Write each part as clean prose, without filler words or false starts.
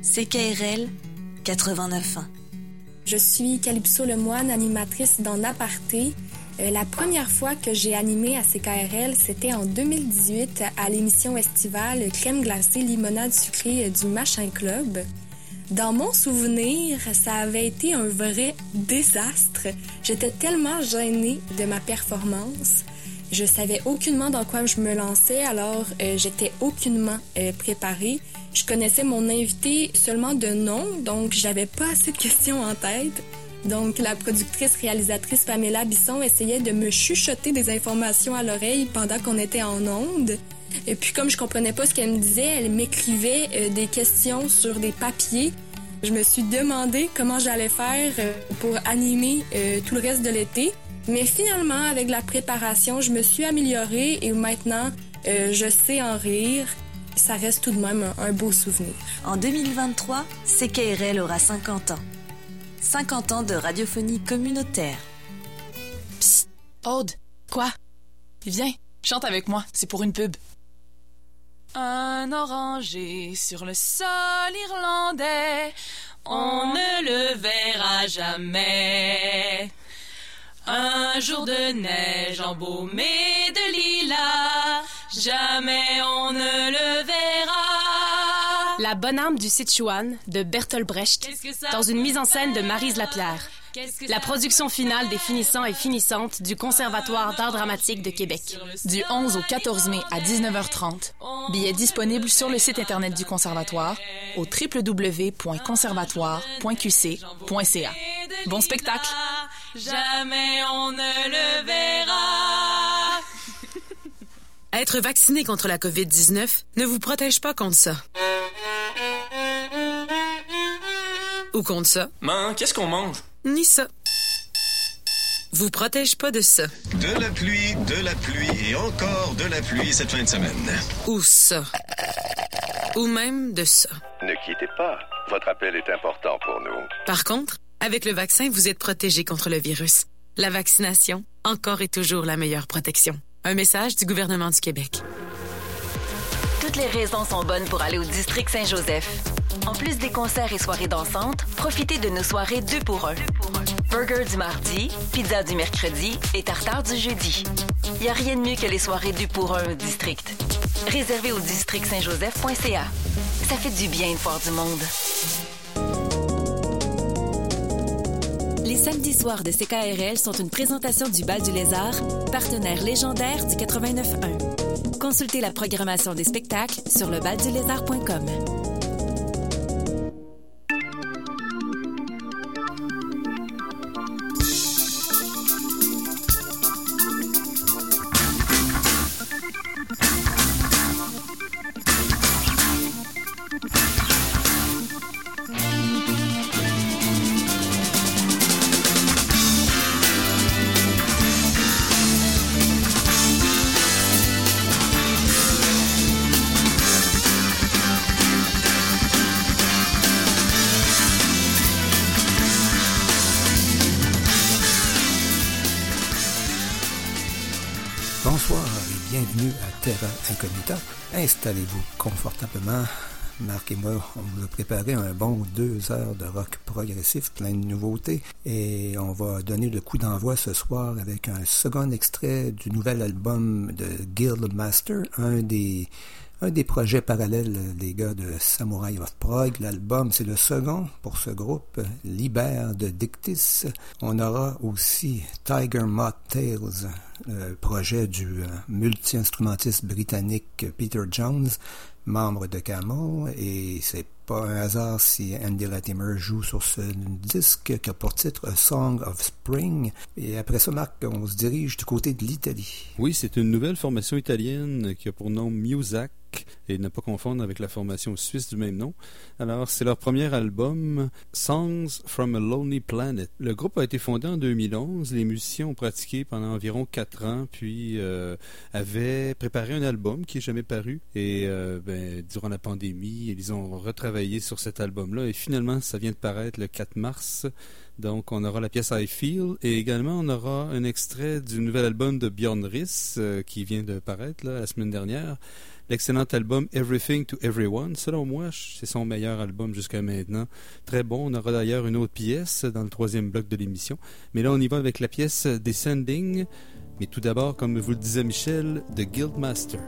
CKRL 89.1. Je suis Calypso Lemoine, animatrice d'En Aparté. La première fois que j'ai animé à CKRL, c'était en 2018 à l'émission estivale Crème glacée limonade sucrée du Machin Club. Dans mon souvenir, ça avait été un vrai désastre. J'étais tellement gênée de ma performance. Je savais aucunement dans quoi je me lançais, alors j'étais aucunement préparée. Je connaissais mon invité seulement de nom, donc j'avais pas assez de questions en tête. Donc la productrice-réalisatrice Pamela Bisson essayait de me chuchoter des informations à l'oreille pendant qu'on était en onde. Et puis comme je comprenais pas ce qu'elle me disait, elle m'écrivait des questions sur des papiers. Je me suis demandé comment j'allais faire pour animer tout le reste de l'été. Mais finalement, avec la préparation, je me suis améliorée et maintenant, je sais en rire. Ça reste tout de même un beau souvenir. En 2023, CKRL aura 50 ans. 50 ans de radiophonie communautaire. Psst, Aude, quoi? Viens, chante avec moi, c'est pour une pub. Un oranger sur le sol irlandais, on ne le verra jamais. Un jour de neige embaumé de lilas, jamais on ne le verra. La bonne âme du Sichuan de Bertolt Brecht, dans une mise en scène de Maryse Lapierre. La production finale des finissants et finissantes du Conservatoire d'art dramatique de Québec. Du 11 au 14 mai à 19h30. Billets disponibles sur le site Internet du Conservatoire au www.conservatoire.qc.ca. Bon spectacle! Jamais on ne le verra. Être vacciné contre la COVID-19 ne vous protège pas contre ça. Ou contre ça. Man, qu'est-ce qu'on mange? Ni ça. Vous protège pas de ça. De la pluie et encore de la pluie cette fin de semaine. Ou ça. Ou même de ça. Ne quittez pas. Votre appel est important pour nous. Par contre, avec le vaccin, vous êtes protégé contre le virus. La vaccination, encore et toujours la meilleure protection. Un message du gouvernement du Québec. Toutes les raisons sont bonnes pour aller au District Saint-Joseph. En plus des concerts et soirées dansantes, profitez de nos soirées 2 pour 1. Burger du mardi, pizza du mercredi et tartare du jeudi. Il n'y a rien de mieux que les soirées 2 pour 1 au District. Réservez au districtsaintjoseph.ca. Ça fait du bien de voir du monde. Les samedis soirs de CKRL sont une présentation du Bal du Lézard, partenaire légendaire du 89.1. Consultez la programmation des spectacles sur lebaldulézard.com. Bonsoir et bienvenue à Terra Incognita. Installez-vous confortablement. Marc et moi, on vous a préparé un bon 2 heures de rock progressif, plein de nouveautés. Et on va donner le coup d'envoi ce soir avec un second extrait du nouvel album de Guildmaster, un des projets parallèles des gars de Samurai of Prague. L'album, c'est le second pour ce groupe, Liber de Dictis. On aura aussi Tiger Moth Tales, le projet du multi-instrumentiste britannique Peter Jones, membre de Camel, et c'est pas un hasard si Andy Latimer joue sur ce disque qui a pour titre A Song of Spring. Et après ça, Marc, on se dirige du côté de l'Italie. Oui, c'est une nouvelle formation italienne qui a pour nom Muzak, et ne pas confondre avec la formation suisse du même nom. Alors, c'est leur premier album, Songs from a Lonely Planet. Le groupe a été fondé en 2011. Les musiciens ont pratiqué pendant environ 4 ans, puis avaient préparé un album qui n'est jamais paru. Et durant la pandémie, ils ont retravaillé sur cet album-là. Et finalement, ça vient de paraître le 4 mars Donc, on aura la pièce I Feel et également, on aura un extrait du nouvel album de Björn Riss qui vient de paraître la semaine dernière. L'excellent album Everything to Everyone. Selon moi, c'est son meilleur album jusqu'à maintenant. Très bon. On aura d'ailleurs une autre pièce dans le 3e bloc de l'émission. Mais là, on y va avec la pièce Descending. Mais tout d'abord, comme vous le disait Michel, The Guildmaster.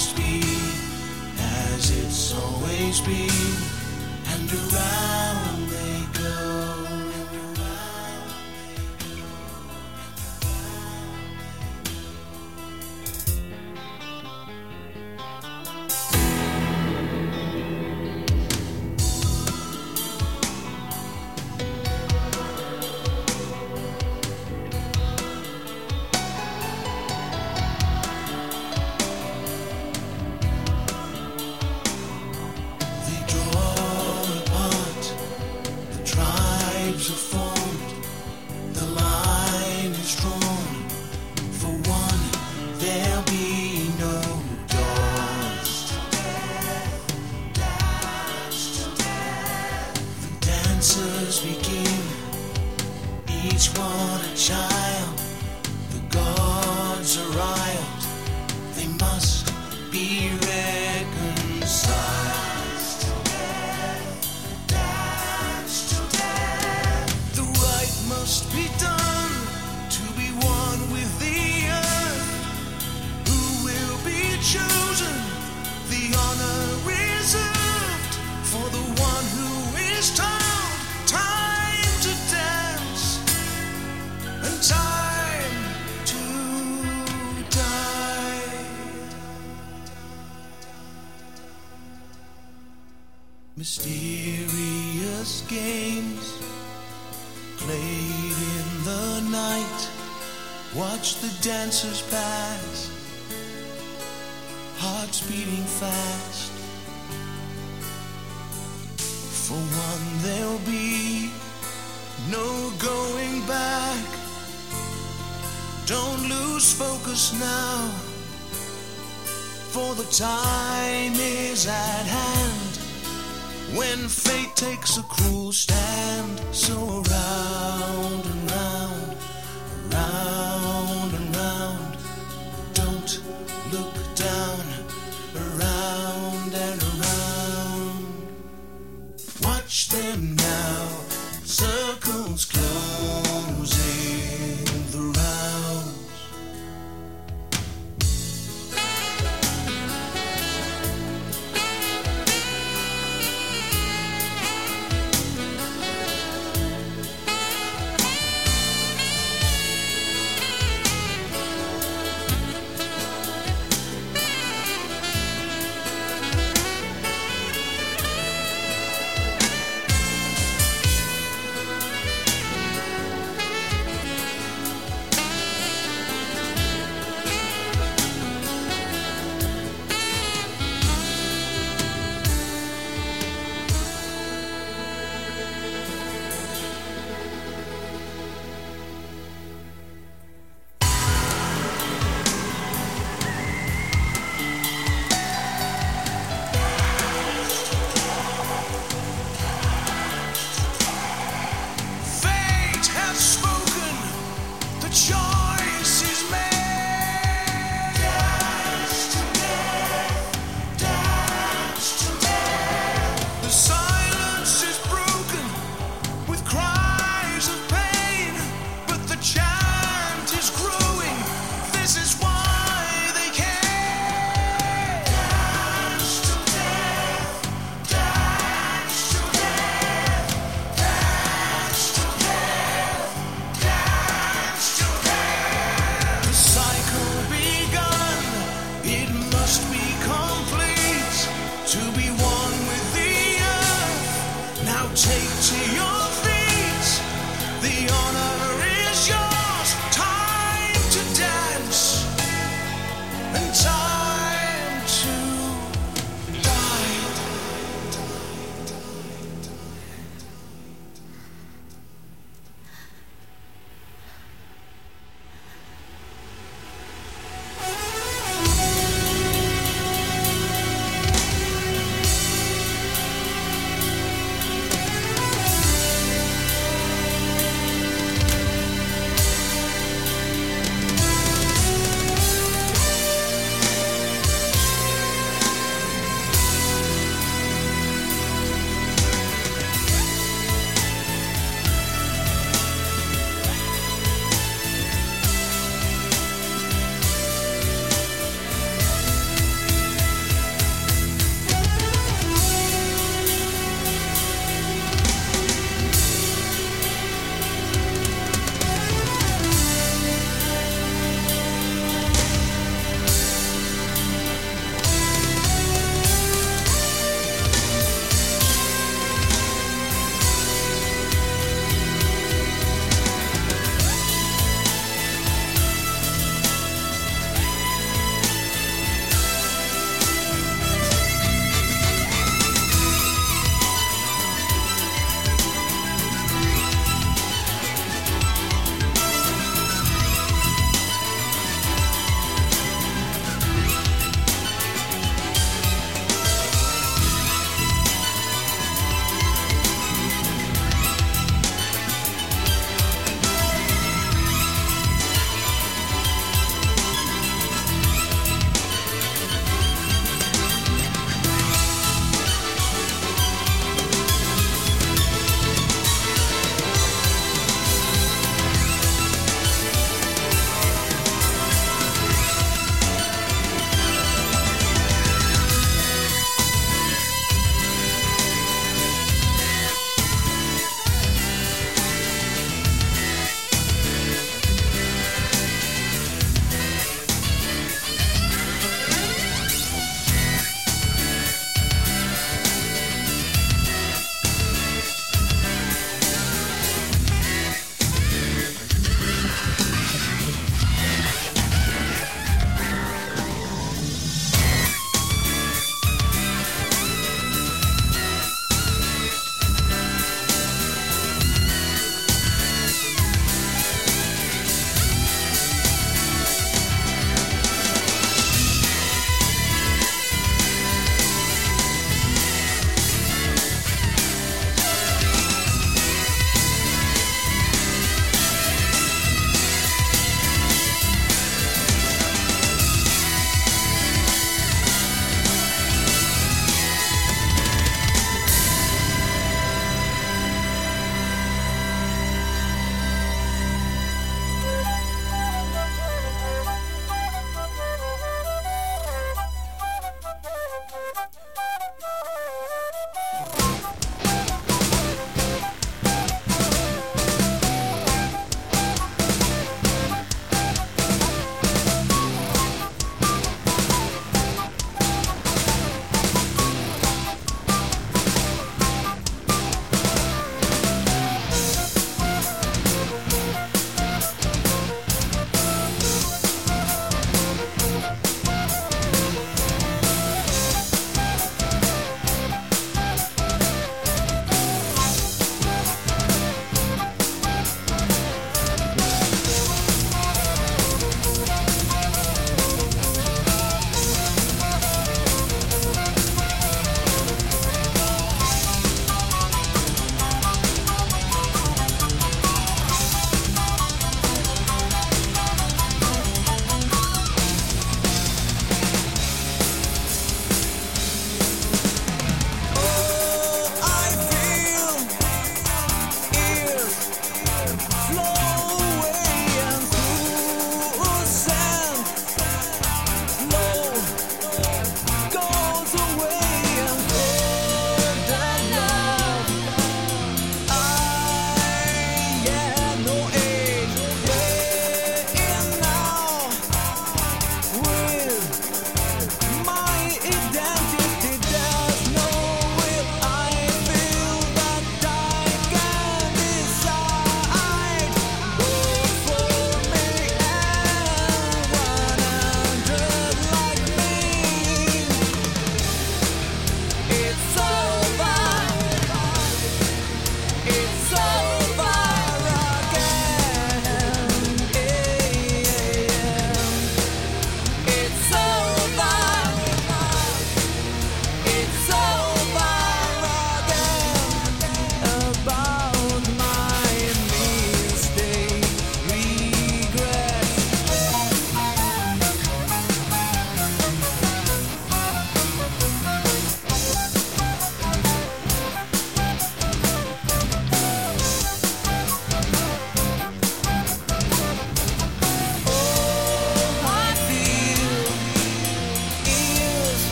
must be as it's always been, and around they go. Mysterious games played in the night. Watch the dancers pass, hearts beating fast. For one, there'll be no going back. Don't lose focus now, for the time is at hand when fate takes a cruel stand. So round and round, round and round, don't look down, around and around. Watch them now, circles closing the rounds.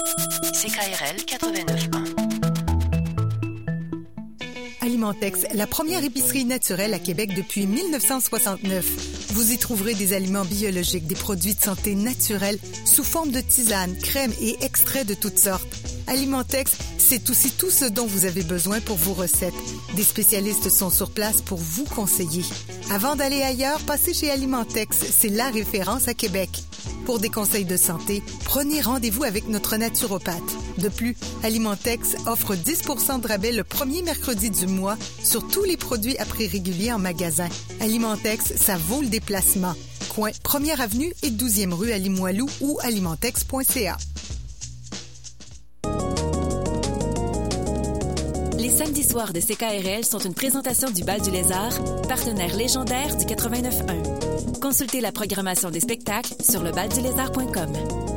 CKRL 89.1. Alimentex, la première épicerie naturelle à Québec depuis 1969. Vous y trouverez des aliments biologiques, des produits de santé naturels sous forme de tisanes, crèmes et extraits de toutes sortes. Alimentex, c'est aussi tout ce dont vous avez besoin pour vos recettes. Des spécialistes sont sur place pour vous conseiller. Avant d'aller ailleurs, passez chez Alimentex, c'est la référence à Québec. Pour des conseils de santé, prenez rendez-vous avec notre naturopathe. De plus, Alimentex offre 10 % de rabais le premier mercredi du mois sur tous les produits à prix régulier en magasin. Alimentex, ça vaut le déplacement. Coin 1er avenue et 12e rue à Limoilou ou alimentex.ca. Les samedis soirs de CKRL sont une présentation du Bal du Lézard, partenaire légendaire du 89.1. Consultez la programmation des spectacles sur lebaldulézard.com.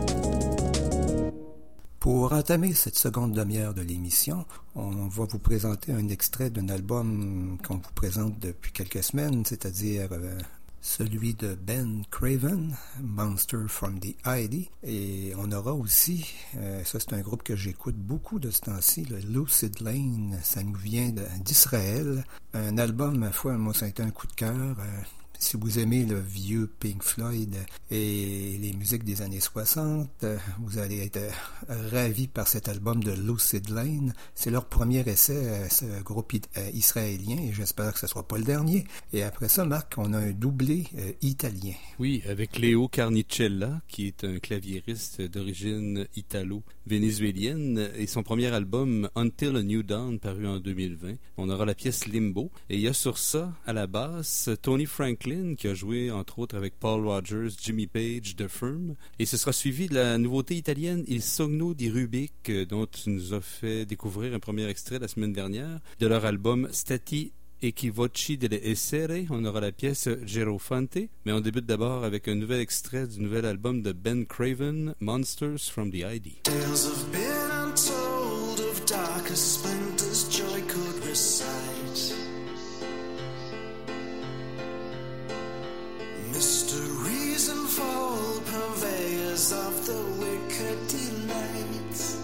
Pour entamer cette seconde demi-heure de l'émission, on va vous présenter un extrait d'un album qu'on vous présente depuis quelques semaines, c'est-à-dire celui de Ben Craven, Monster from the ID. Et on aura aussi, ça c'est un groupe que j'écoute beaucoup de ce temps-ci, le Lucid Lane, ça nous vient d'Israël. Un album, ma foi, moi ça a été un coup de cœur. Si vous aimez le vieux Pink Floyd et les musiques des années 60, vous allez être ravis par cet album de Lucid Lane. C'est leur premier essai, ce groupe israélien, et j'espère que ce ne sera pas le dernier. Et après ça, Marc, on a un doublé italien. Oui, avec Leo Carnicella, qui est un claviériste d'origine italo-vénézuélienne, et son premier album Until a New Dawn, paru en 2020. On aura la pièce Limbo, et il y a sur ça, à la basse, Tony Franklin, qui a joué entre autres avec Paul Rogers, Jimmy Page, The Firm, et ce sera suivi de la nouveauté italienne Il Sogno di Rubik, dont tu nous as fait découvrir un premier extrait la semaine dernière, de leur album Stati Equivoci delle Essere. On aura la pièce Gerofante, mais on débute d'abord avec un nouvel extrait du nouvel album de Ben Craven, Monsters from the ID. Tales have been untold of darker splendors joy could recite. Mysteries unfold, purveyors of the wicked delights.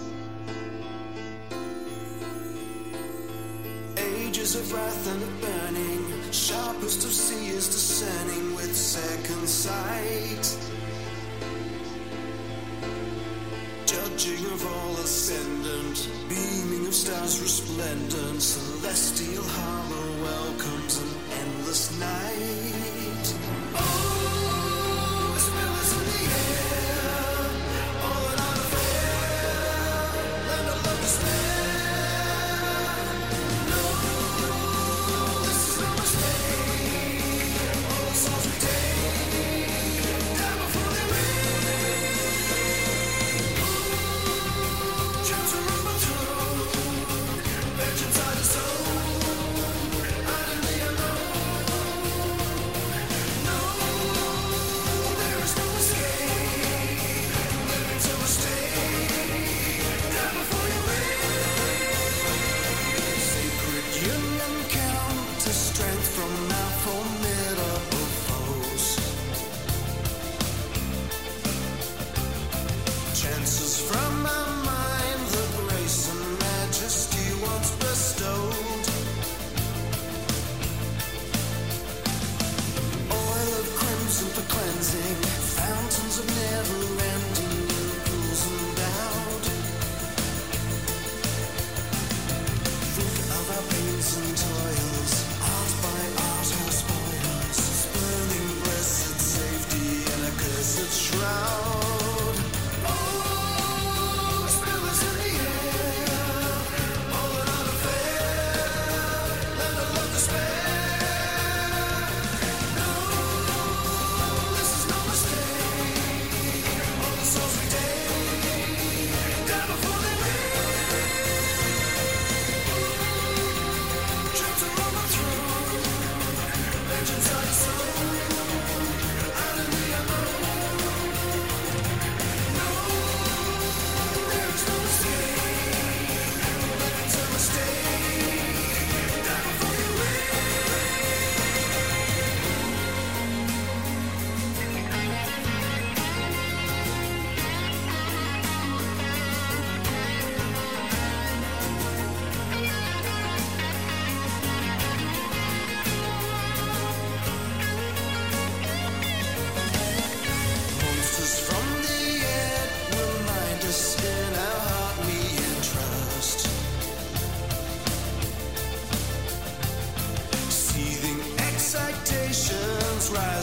Ages of wrath and of burning, sharpest of seers discerning with second sight. Judging of all ascendant, beaming of stars resplendent, celestial horror welcomes an endless night.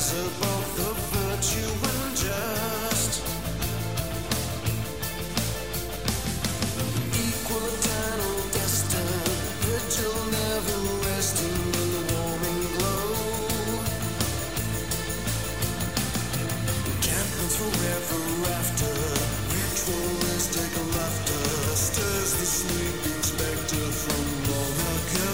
rise above the virtue and just. Equal, eternal, destined, vigil, never resting in the warming glow. Encampments forever after, ritualistic laughter stirs the sleeping spectre from long ago.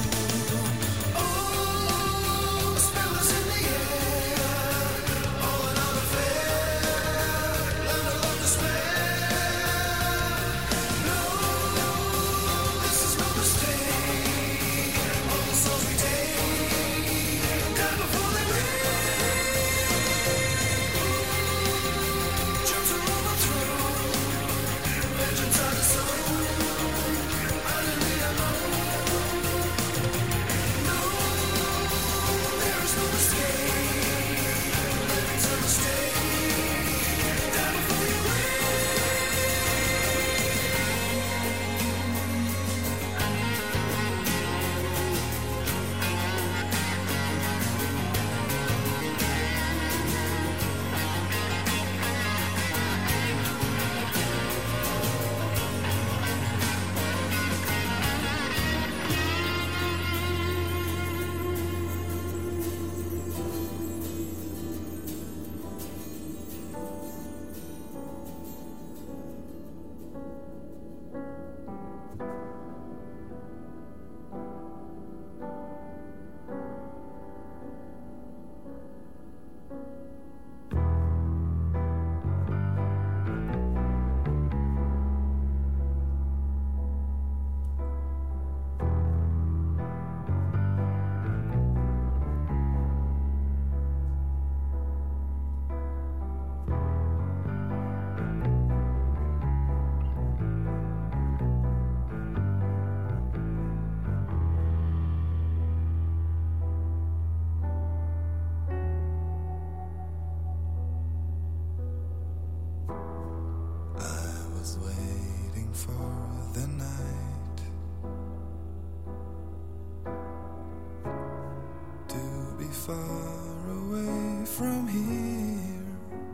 Far away from here,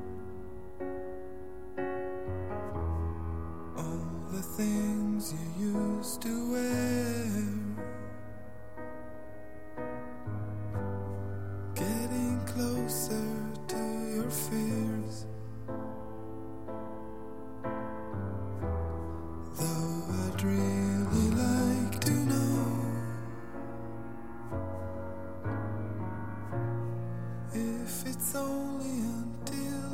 all the things you used to wear, getting closer to your fears. Though I'd really like to know if it's only until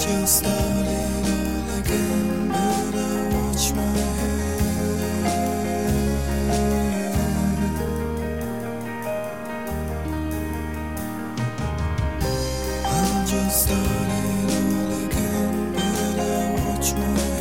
just started all again. Better watch my head. I'm just starting all again. Better watch my head.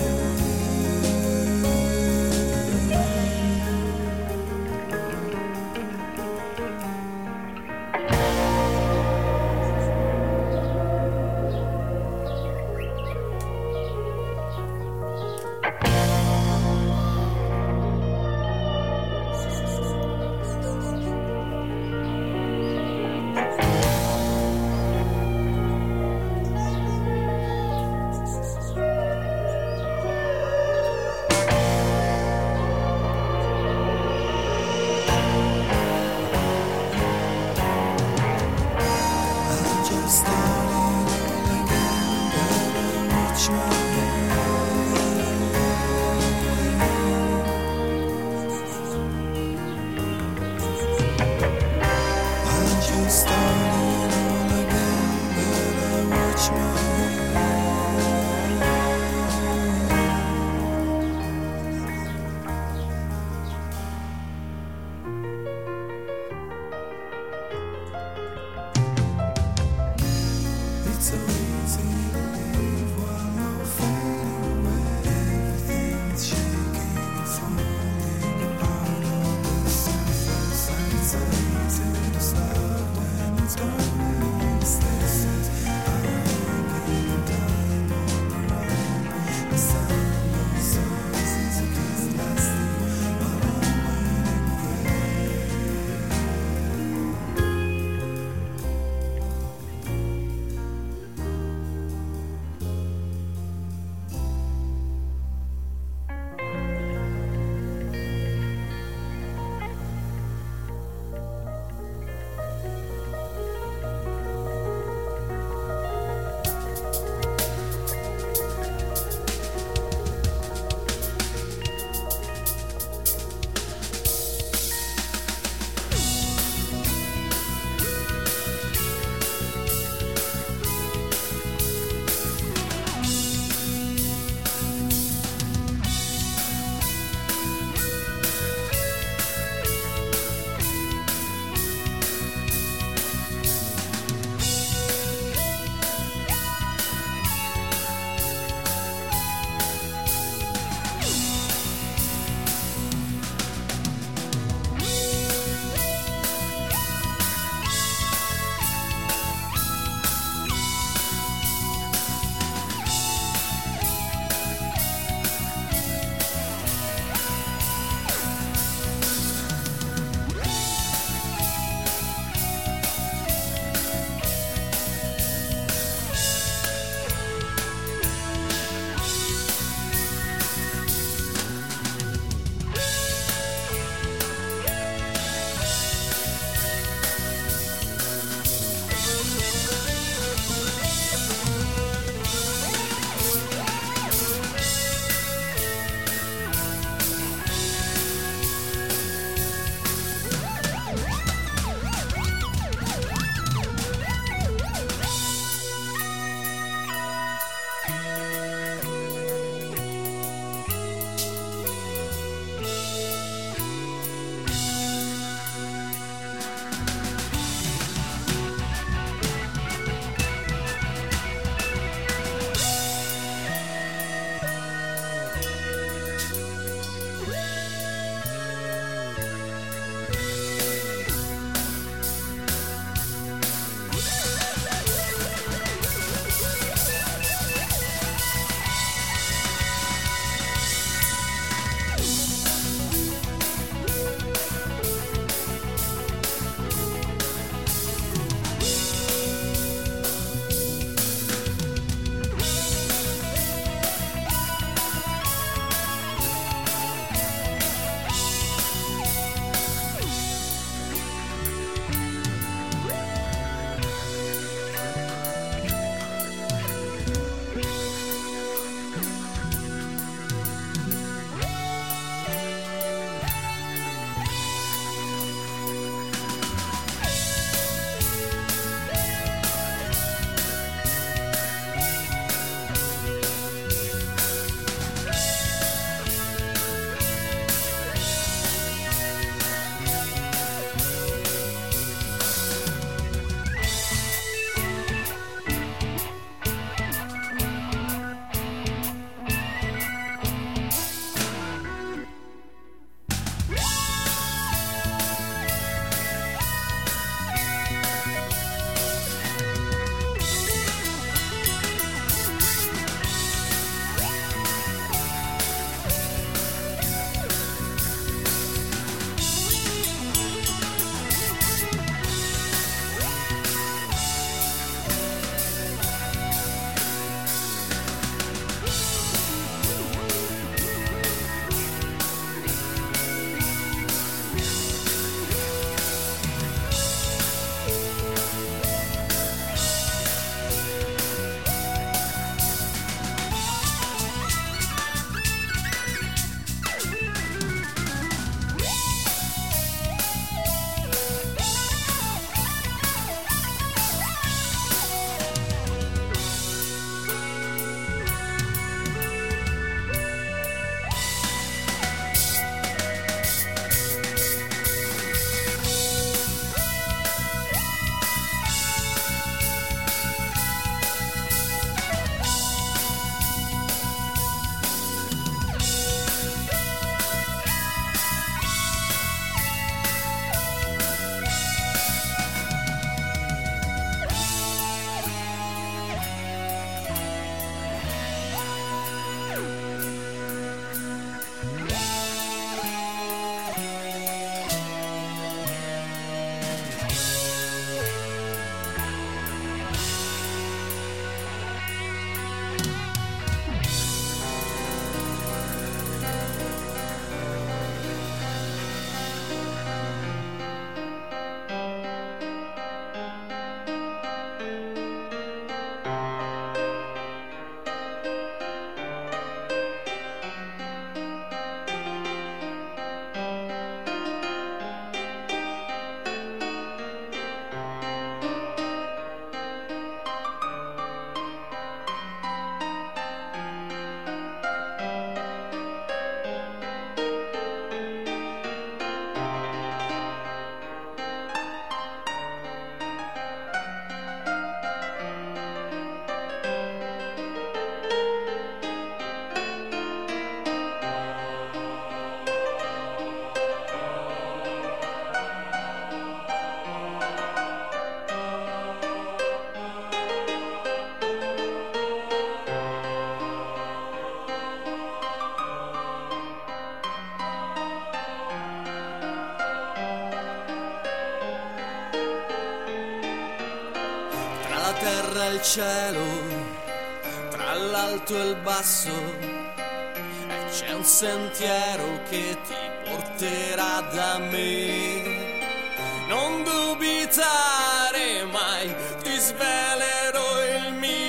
cielo, tra l'alto e il basso, e c'è un sentiero che ti porterà da me. Non dubitare mai, ti svelerò il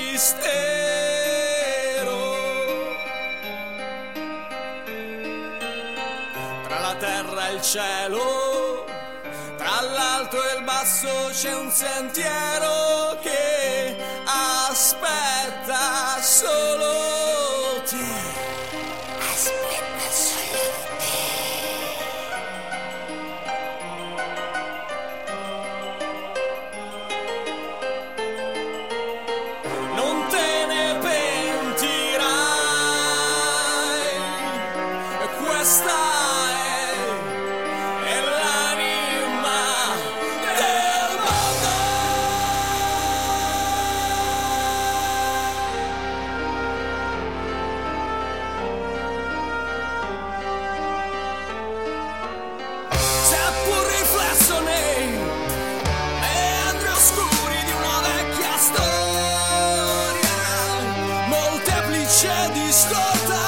mistero. Tra la terra e il cielo, tra l'alto e il basso c'è un sentiero che aspetta solo te. Aspetta solo te. Non te ne pentirai, questa è l'anima del mondo. Seppur riflesso nei meandri oscuri di una vecchia storia, molteplice e distorta,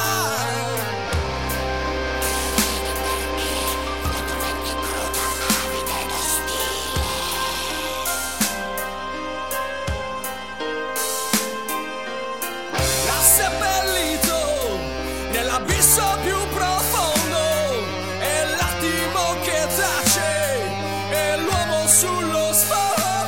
l'ha seppellito nell'abisso più profondo, è l'attimo che tace, è l'uomo sullo sfondo.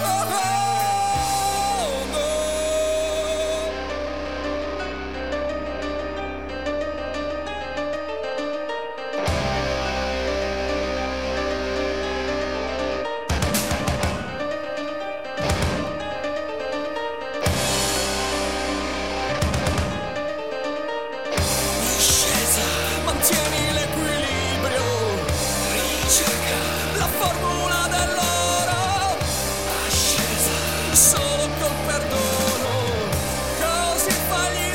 Discesa, mantieni l'equilibrio, ricerca la formula dell'oro. Ascesa, solo col perdono, così fagli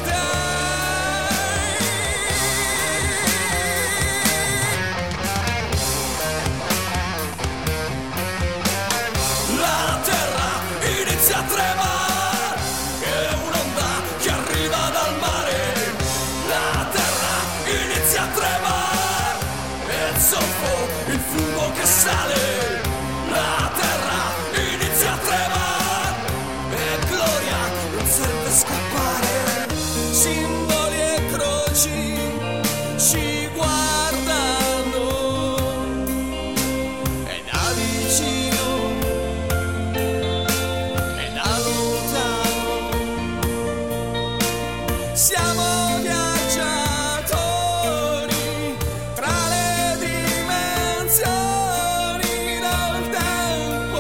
dai. La terra inizia a tremare, è un'onda che arriva dal mare. La terra inizia a tremare, è il zolfo, il fumo che sale. La terra inizia a tremare, è gloria, non serve scappare. Simboli e croci ci guardano, e da vicino e da lontano. Siamo viaggiatori tra le dimensioni del tempo.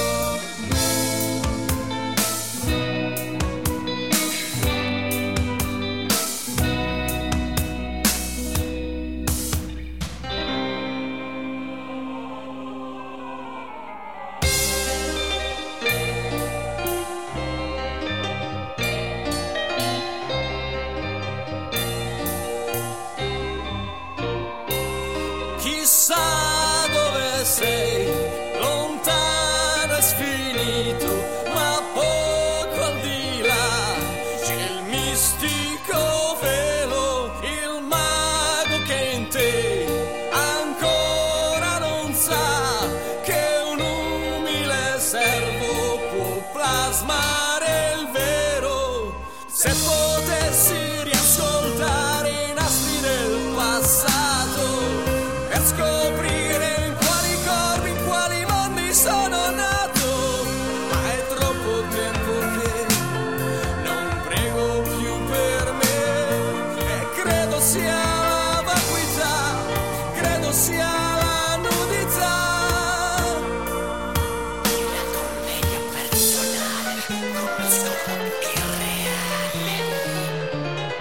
Chissà dove sei, lontano e sfinito, ma poco al di là c'è il mistico velo, il mago che in te ancora non sa che un umile servo può plasmare il vero. Se potessi riascoltare i nastri del passato, per scoprire in quali corpi, in quali mondi sono nato, ma è troppo tempo che non prego più per me, e credo sia la vacuità, credo sia la nudità. La commedia personale come sono irreale.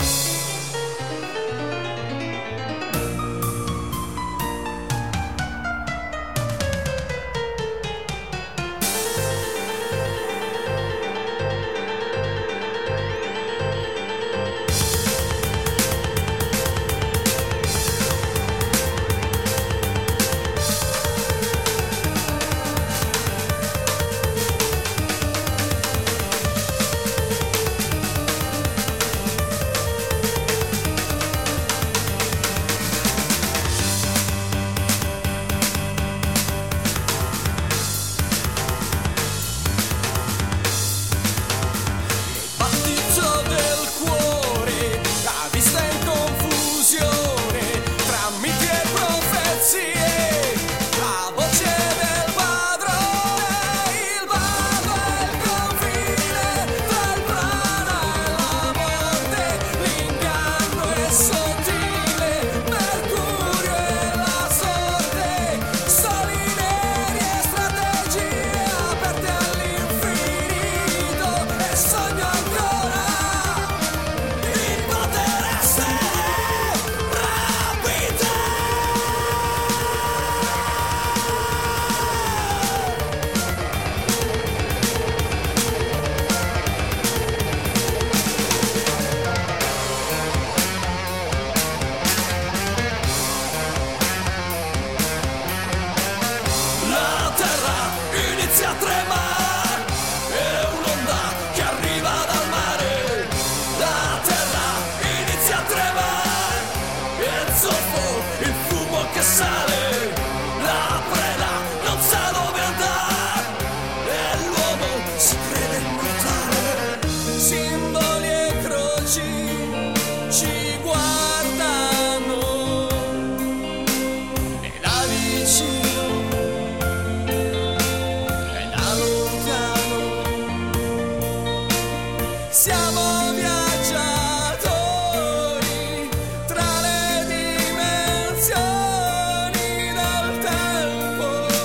ci guardano e da vicino e da lontano siamo viaggiatori tra le dimensioni del tempo.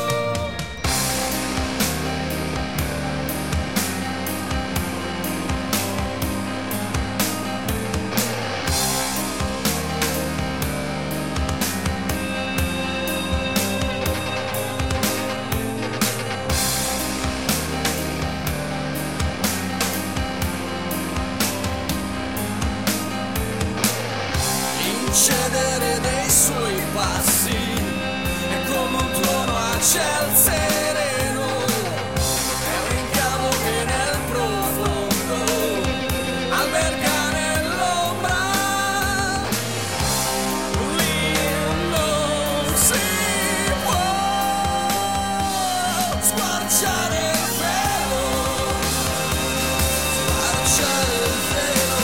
L'incedere dei suoi passi è come un tuono a ciel sereno, è un rincavo che nel profondo alberga nell'ombra. Lì non si può squarciare il velo, squarciare il velo.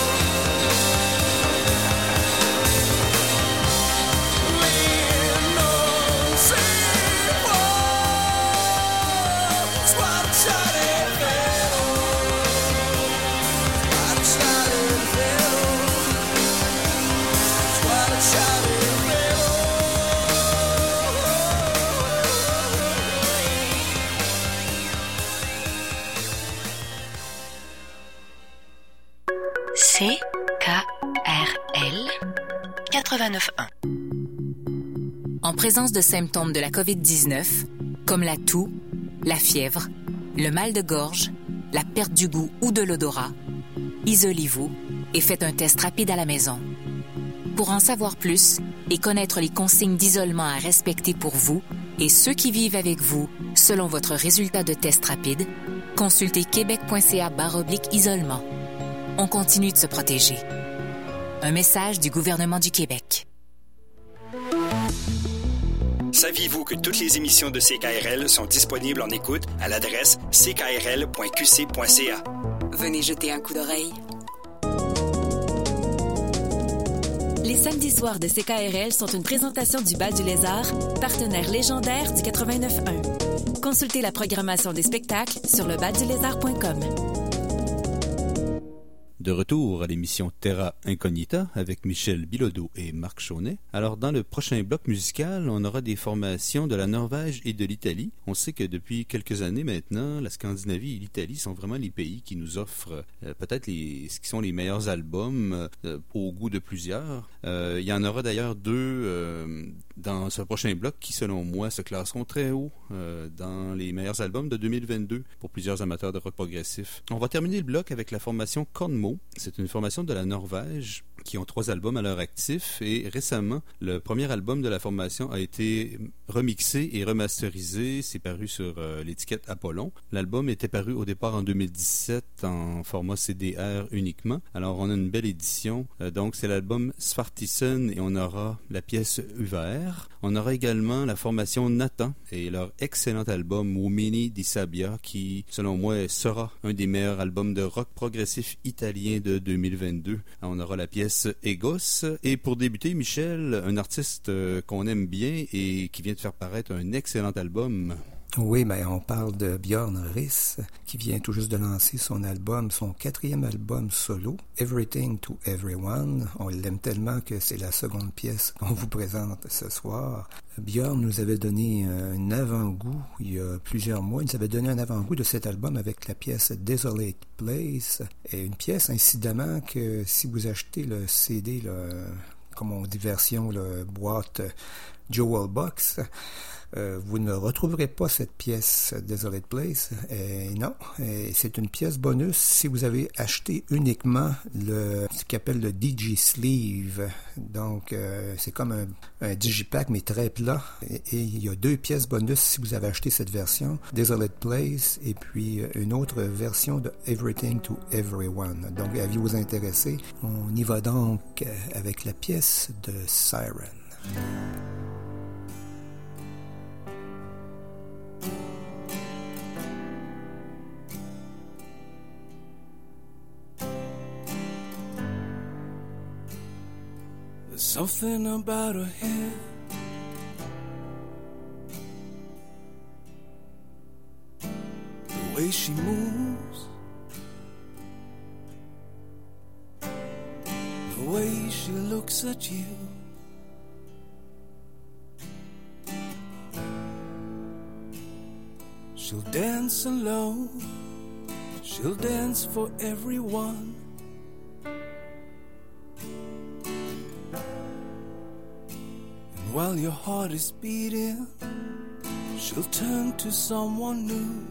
CKRL 89.1. En présence de symptômes de la COVID-19, comme la toux, la fièvre, le mal de gorge, la perte du goût ou de l'odorat, isolez-vous et faites un test rapide à la maison. Pour en savoir plus et connaître les consignes d'isolement à respecter pour vous et ceux qui vivent avec vous selon votre résultat de test rapide, consultez québec.ca/isolement. On continue de se protéger. Un message du gouvernement du Québec. Saviez-vous que toutes les émissions de CKRL sont disponibles en écoute à l'adresse ckrl.qc.ca? Venez jeter un coup d'oreille. Les samedis soirs de CKRL sont une présentation du Bal du Lézard, partenaire légendaire du 89.1. Consultez la programmation des spectacles sur lebaldulézard.com. De retour à l'émission Terra Incognita avec Michel Bilodeau et Marc Chaunet. Alors, dans le prochain bloc musical, on aura des formations de la Norvège et de l'Italie. On sait que depuis quelques années maintenant, la Scandinavie et l'Italie sont vraiment les pays qui nous offrent peut-être ce qui sont les meilleurs albums au goût de plusieurs. Il y en aura d'ailleurs deux dans ce prochain bloc qui, selon moi, se classeront très haut dans les meilleurs albums de 2022 pour plusieurs amateurs de rock progressif. On va terminer le bloc avec la formation Kornmo. C'est une formation de la Norvège qui ont 3 albums à leur actif et récemment, le premier album de la formation a été remixé et remasterisé. C'est paru sur l'étiquette Apollon. L'album était paru au départ en 2017 en format CDR uniquement. Alors, on a une belle édition. Donc, c'est l'album Svartisen et on aura la pièce Uver. On aura également la formation Nathan et leur excellent album Uomini di Sabbia qui, selon moi, sera un des meilleurs albums de rock progressif italien de 2022. On aura la pièce Egos. Et pour débuter, Michel, un artiste qu'on aime bien et qui vient de faire paraître un excellent album. Oui, ben on parle de Björn Riss, qui vient tout juste de lancer son 4e album solo, Everything to Everyone. On l'aime tellement que c'est la seconde pièce qu'on vous présente ce soir. Björn nous avait donné un avant-goût il y a plusieurs mois. Il nous avait donné un avant-goût de cet album avec la pièce Desolate Place. Et une pièce, incidemment, que si vous achetez le CD, comme on dit version boîte Jewel Box, vous ne retrouverez pas cette pièce Desolate Place. Non, c'est une pièce bonus si vous avez acheté uniquement ce qu'on appelle le DJ Sleeve. Donc, c'est comme un digipack, mais très plat. Et il y a 2 pièces bonus si vous avez acheté cette version, Desolate Place, et puis une autre version de Everything to Everyone. Donc, avis vous intéresser, on y va donc avec la pièce de Siren. There's something about her hair, the way she moves, the way she looks at you. She'll dance alone, she'll dance for everyone. And while your heart is beating, she'll turn to someone new.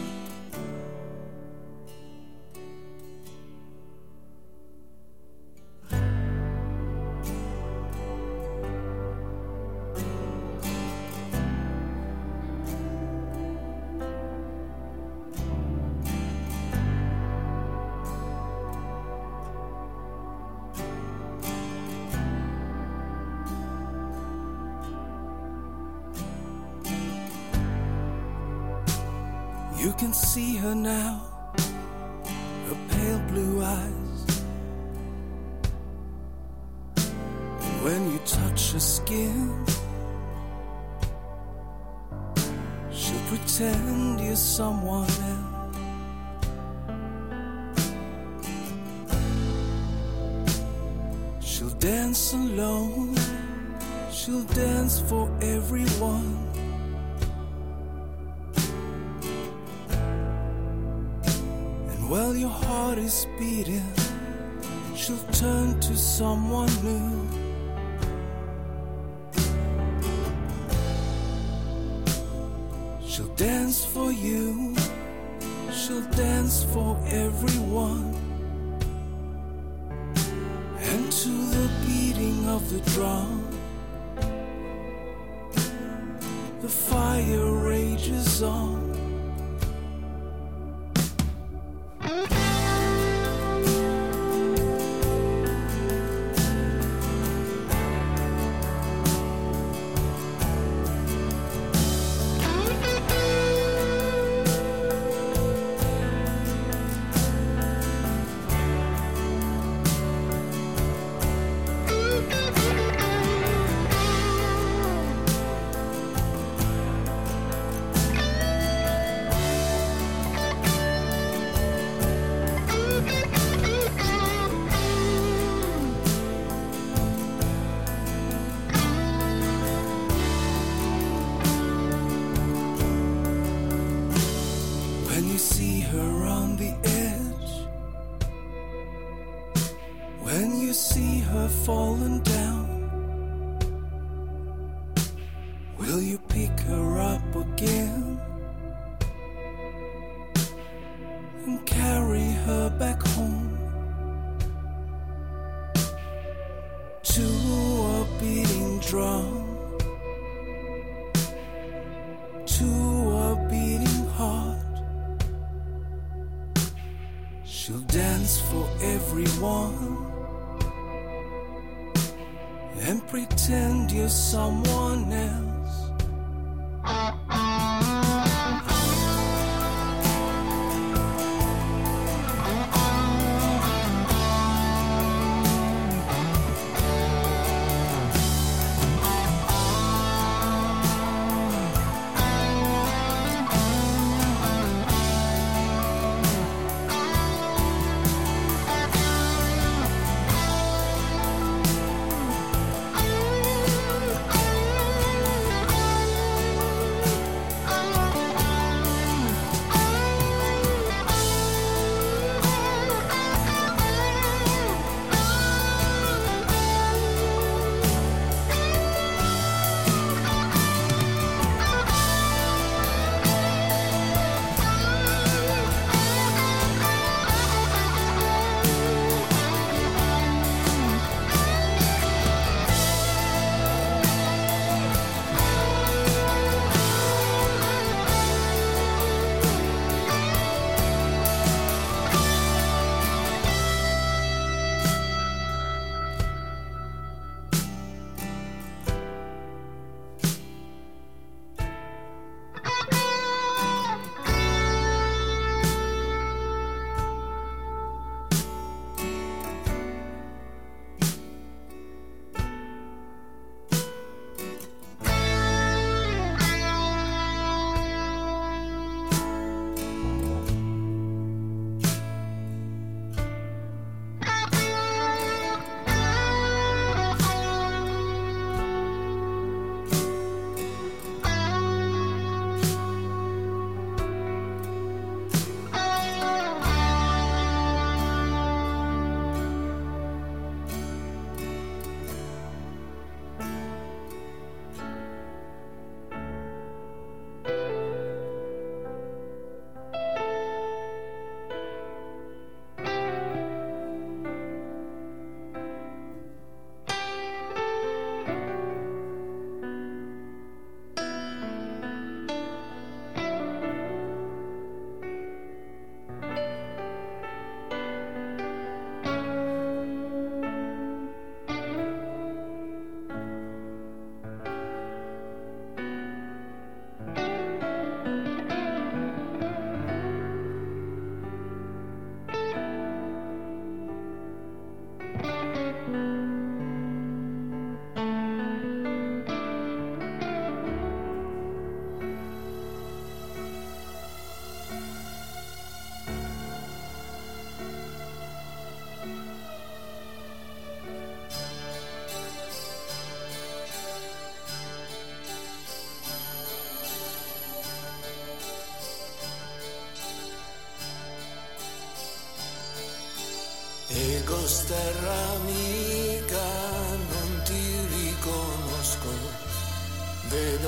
You can see her now, her pale blue eyes. And when you touch her skin, she'll pretend you're someone else. She'll dance alone, she'll dance for everyone. While your heart is beating, she'll turn to someone new. She'll dance for you, she'll dance for everyone. And to the beating of the drum, the fire rages on. Fallen down, will you pick her up again and carry her back home to a beating drum, to a beating heart? She'll dance for everyone and pretend you're someone else.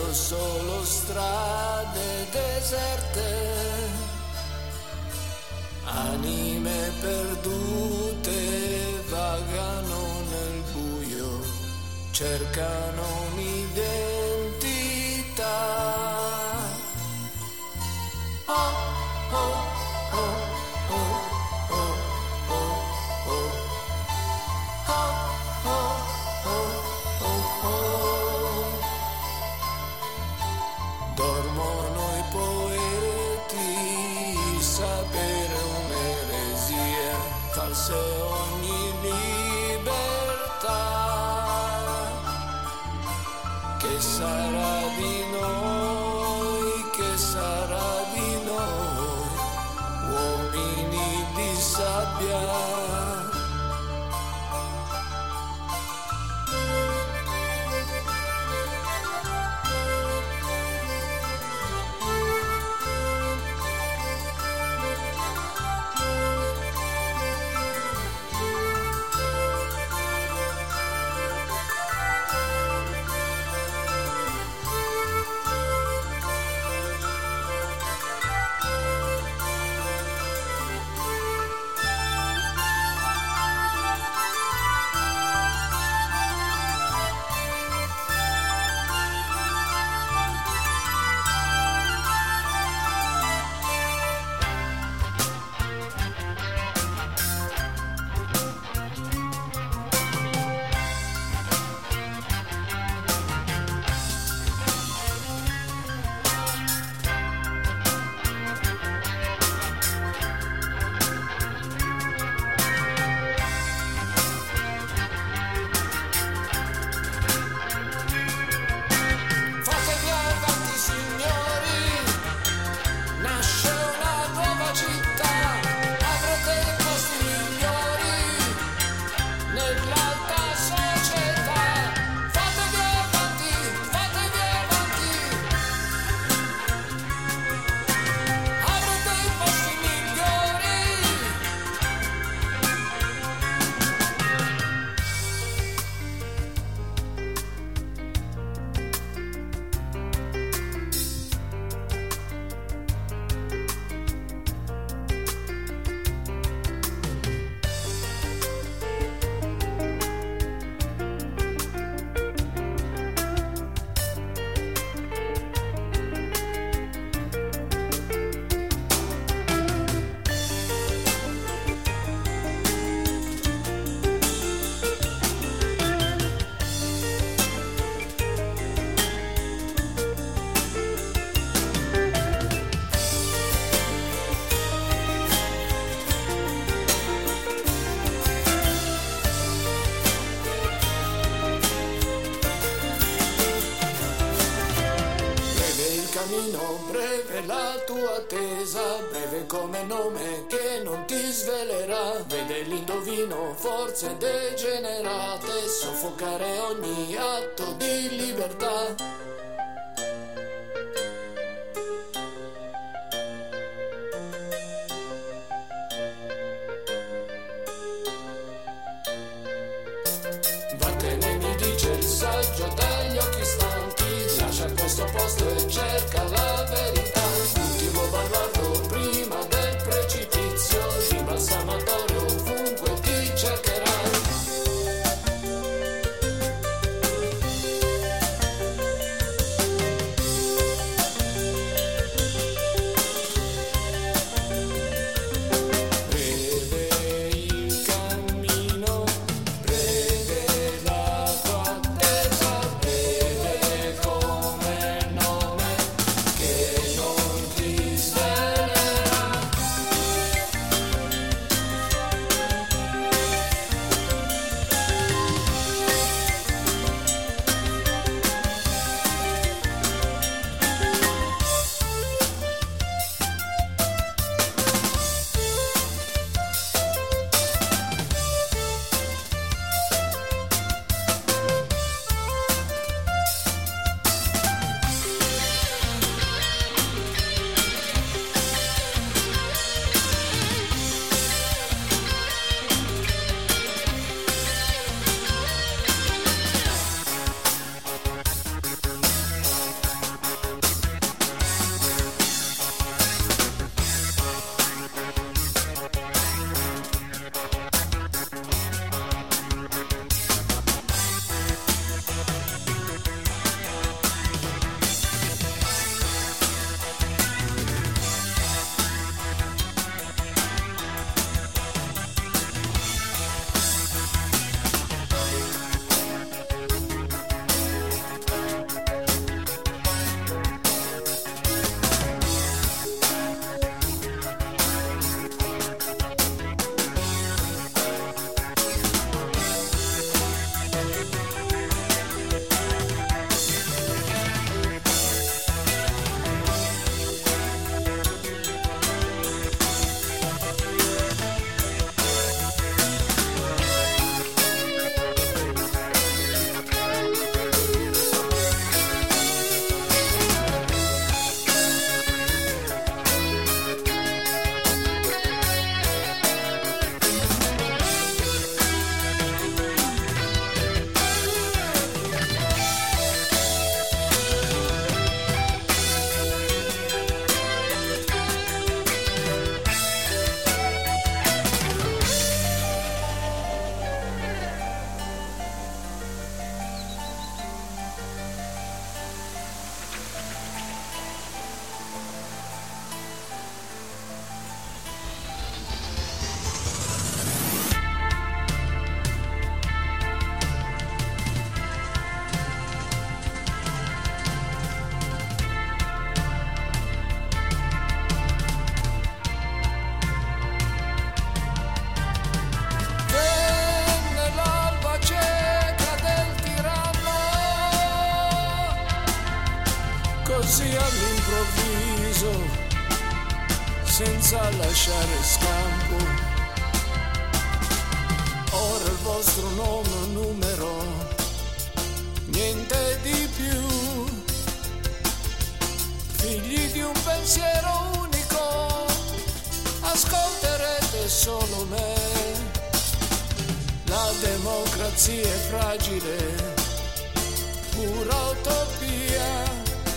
vedo solo strade deserte, anime perdute vagano nel buio, cercano un'identità. Oh, oh, oh, oh, oh, oh, oh. Oh, oh, oh, oh, oh. Dormono i poeti, sapere un'eresia, false ogni libertà. Che sarà di noi, che sarà di noi, uomini di sabbia. Breve la tua attesa, breve come nome che non ti svelerà. Vede l'indovino, forze degenerate, soffocare ogni atto di libertà. Vattene, mi dice il saggio dagli occhi stanchi, lascia questo posto e cerca la verità. L'ultimo baluardo prima del precipizio, l'imbalsamatorio ovunque ti cercherà. Che così all'improvviso, senza lasciare scampo. Ora il vostro nome è un numero, niente di più. Figli di un pensiero unico, ascolterete solo me. La democrazia è fragile, pura utopia.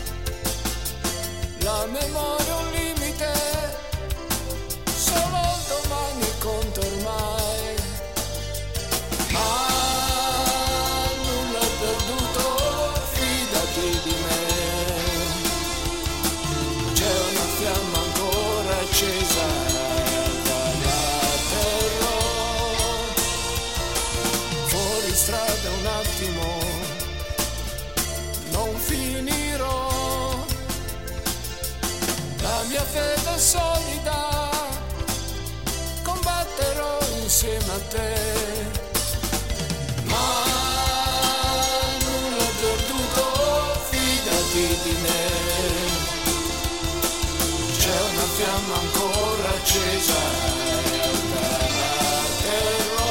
La memoria è un limite, solo il domani conta ormai. Ma nulla è perduto, fidati di me. C'è una fiamma ancora accesa dalla terra. Fuori strada un attimo, non finirò. La mia fede è solida, combatterò insieme a te. Ma nulla è perduto, fidati di me. C'è una fiamma ancora accesa dalla terra.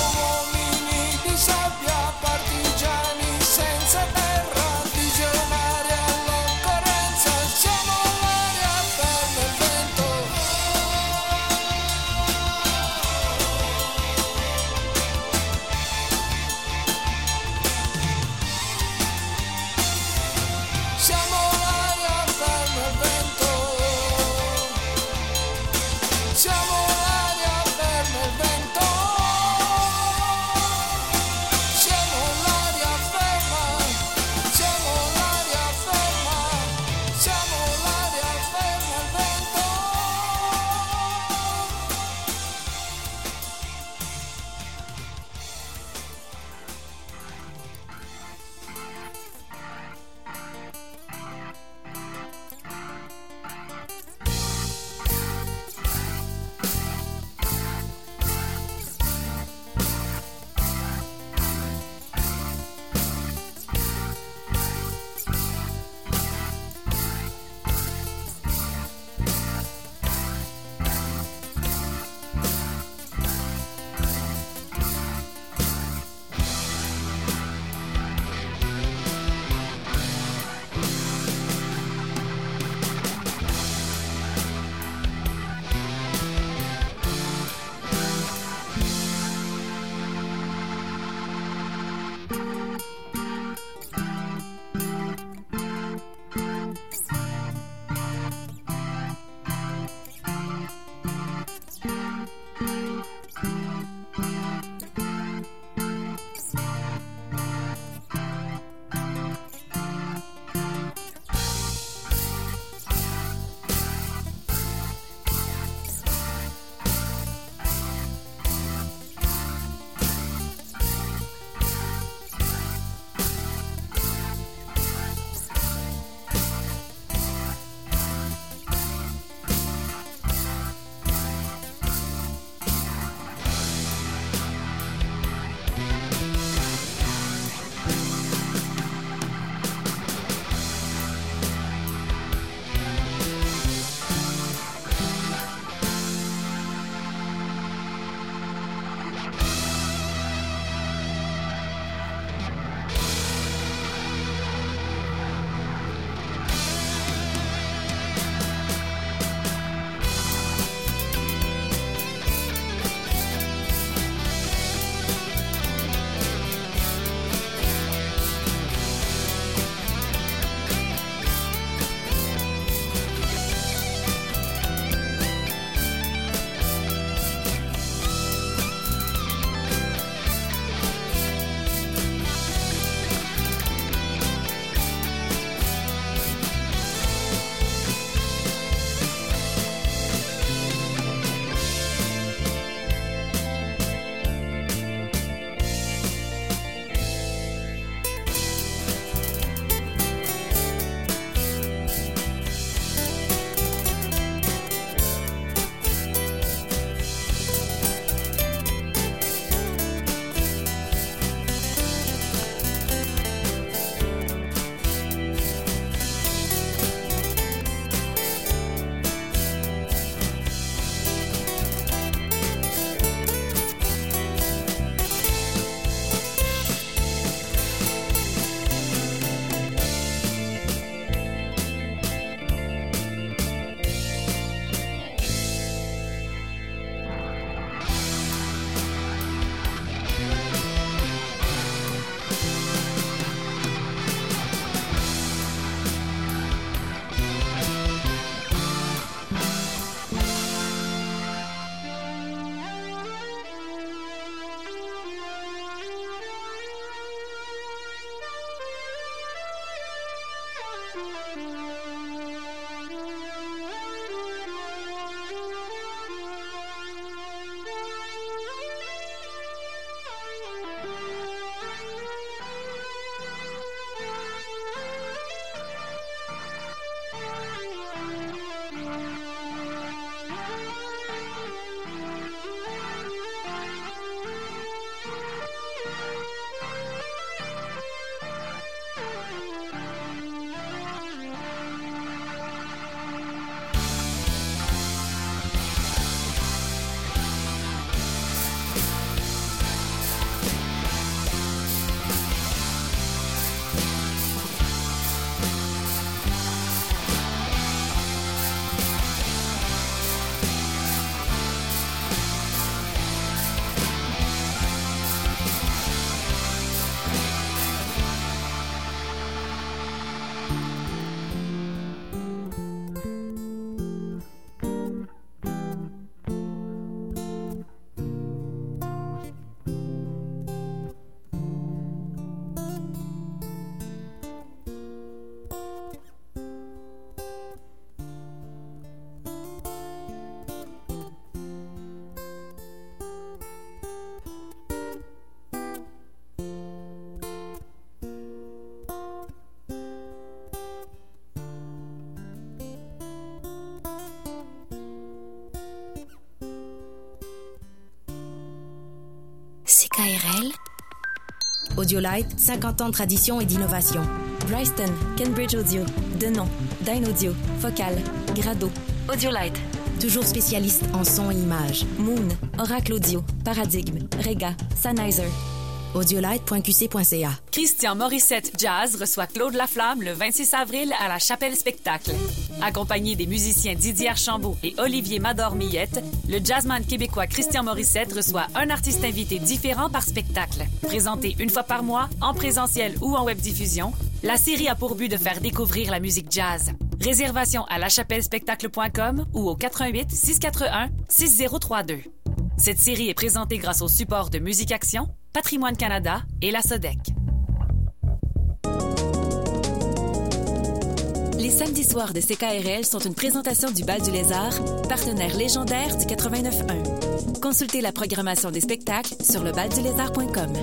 uomini di sabbia, partigiani senza terra, visionari all'occorrenza, siamo l'aria ferma il vento. Siamo l'aria ferma il vento. Siamo l'aria ferma il vento. Siamo l'aria CKRL. Audiolite, 50 ans de tradition et d'innovation. Bryston, Cambridge Audio, Denon, Dyn Audio, Focal, Grado. Audiolite. Toujours spécialiste en son et images. Moon, Oracle Audio, Paradigme, Rega, Sennheiser. Audiolite.qc.ca. Christian Morissette Jazz reçoit Claude Laflamme le 26 avril à la Chapelle Spectacle. Accompagné des musiciens Didier Archambault et Olivier Mador-Millette, le jazzman québécois Christian Morissette reçoit un artiste invité différent par spectacle. Présenté une fois par mois, en présentiel ou en webdiffusion, la série a pour but de faire découvrir la musique jazz. Réservation à lachapellespectacle.com ou au 88 641 6032. Cette série est présentée grâce au support de Musique Action, Patrimoine Canada et la SODEC. Les samedis soirs de CKRL sont une présentation du Bal du Lézard, partenaire légendaire du 89.1. Consultez la programmation des spectacles sur lebaldulézard.com.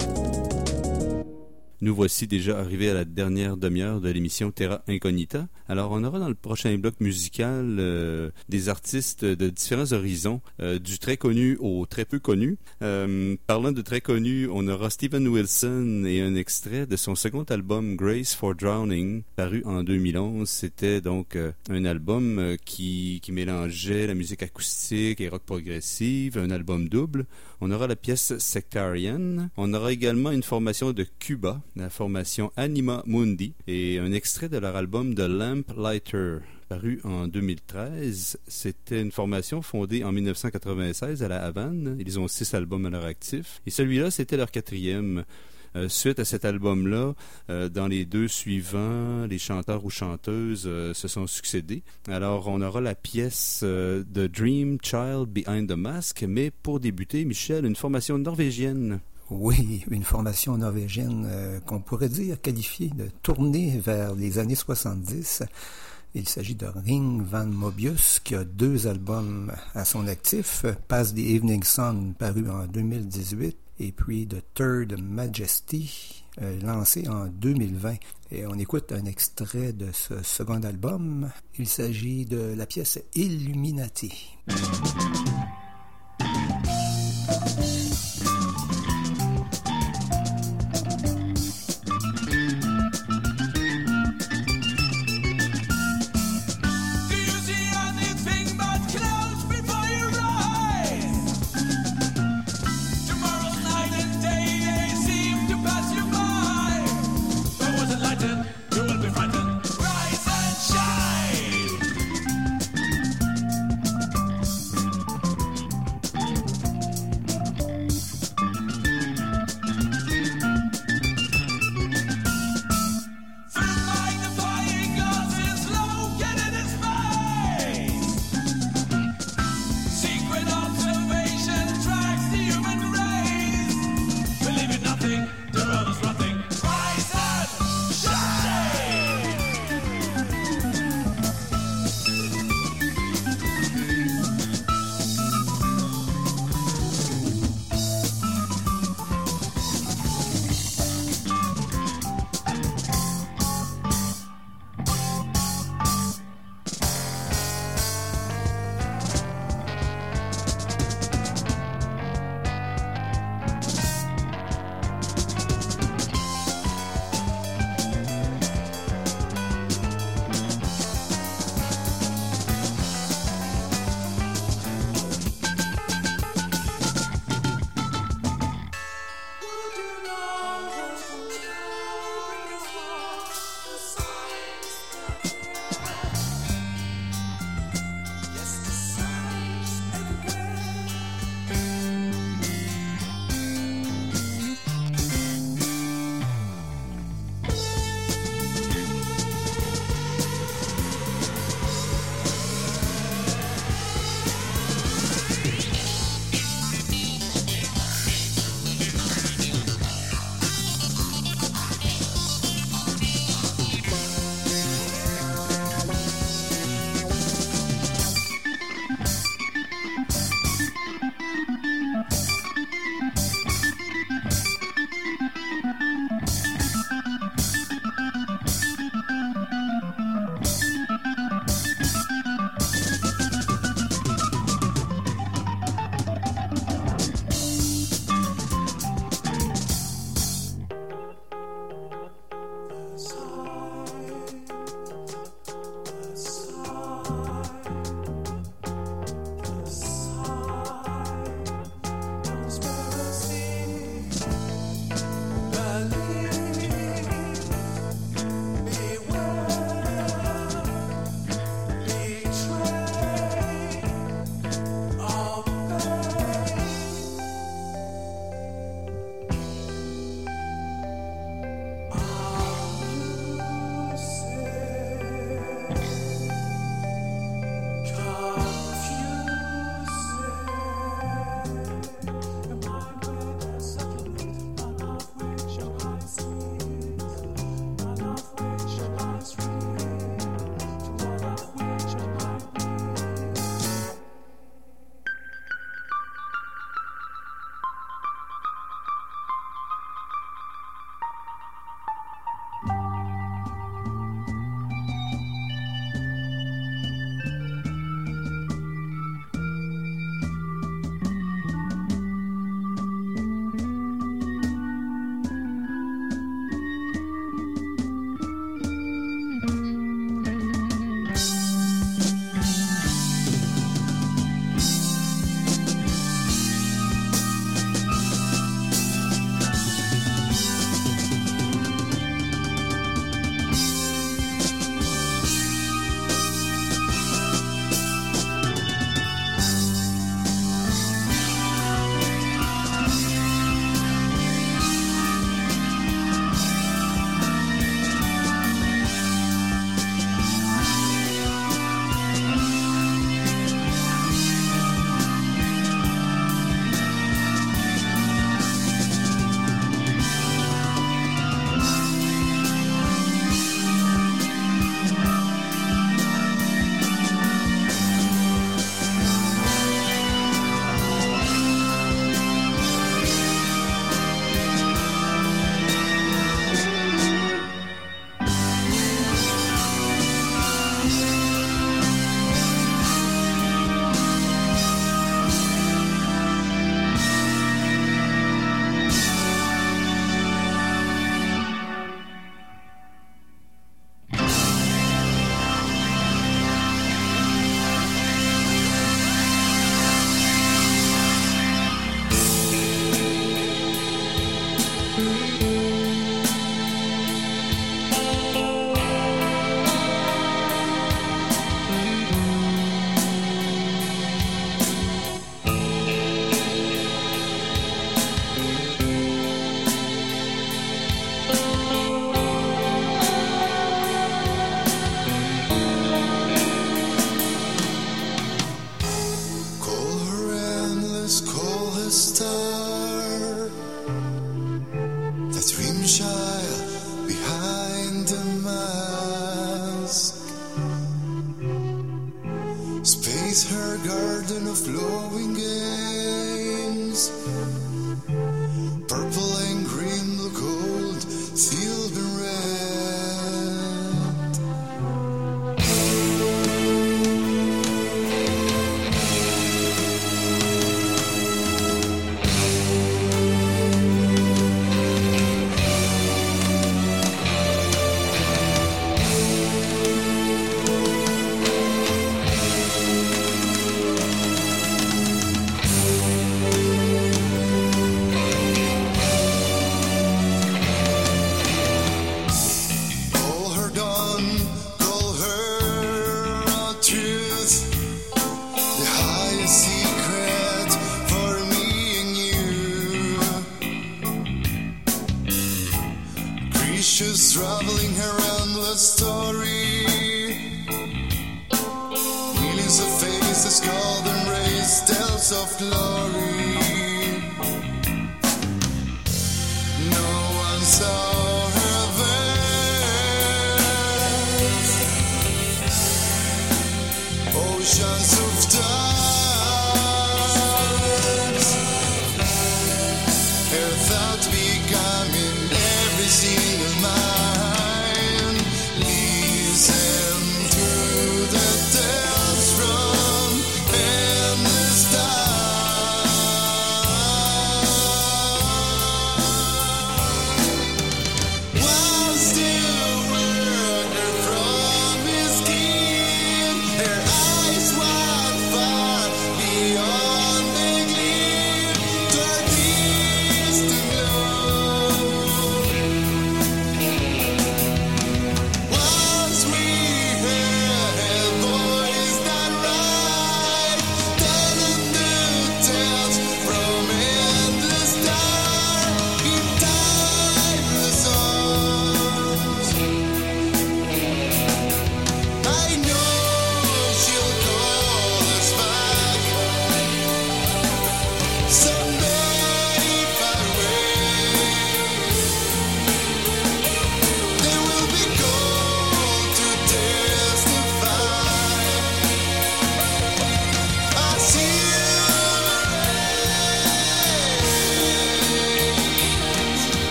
Nous voici déjà arrivés à la dernière demi-heure de l'émission Terra Incognita. Alors, on aura dans le prochain bloc musical des artistes de différents horizons, du très connu au très peu connu. Parlant de très connu, on aura Steven Wilson et un extrait de son second album Grace for Drowning, paru en 2011. C'était donc un album qui mélangeait la musique acoustique et rock progressive, un album double. On aura la pièce Sectarian. On aura également une formation de Cuba, la formation Anima Mundi, et un extrait de leur album The Lamplighter, paru en 2013. C'était une formation fondée en 1996 à La Havane. Ils ont 6 albums à leur actif. Et celui-là, c'était leur 4e. Suite à cet album-là, dans les 2 suivants, les chanteurs ou chanteuses se sont succédés. Alors, on aura la pièce The Dream Child Behind the Mask, mais pour débuter, Michel, une formation norvégienne. Oui, une formation norvégienne qu'on pourrait dire qualifiée de tournée vers les années 70. Il s'agit de Ring Van Mobius, qui a 2 albums à son actif, Past the Evening Sun, paru en 2018, et puis The Third Majesty, lancé en 2020. Et on écoute un extrait de ce second album. Il s'agit de la pièce Illuminati.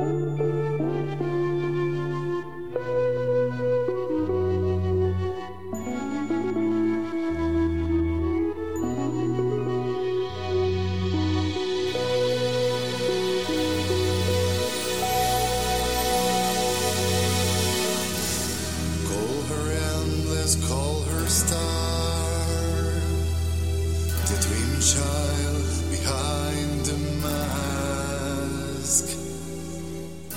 Call her star, the dream child behind the mask.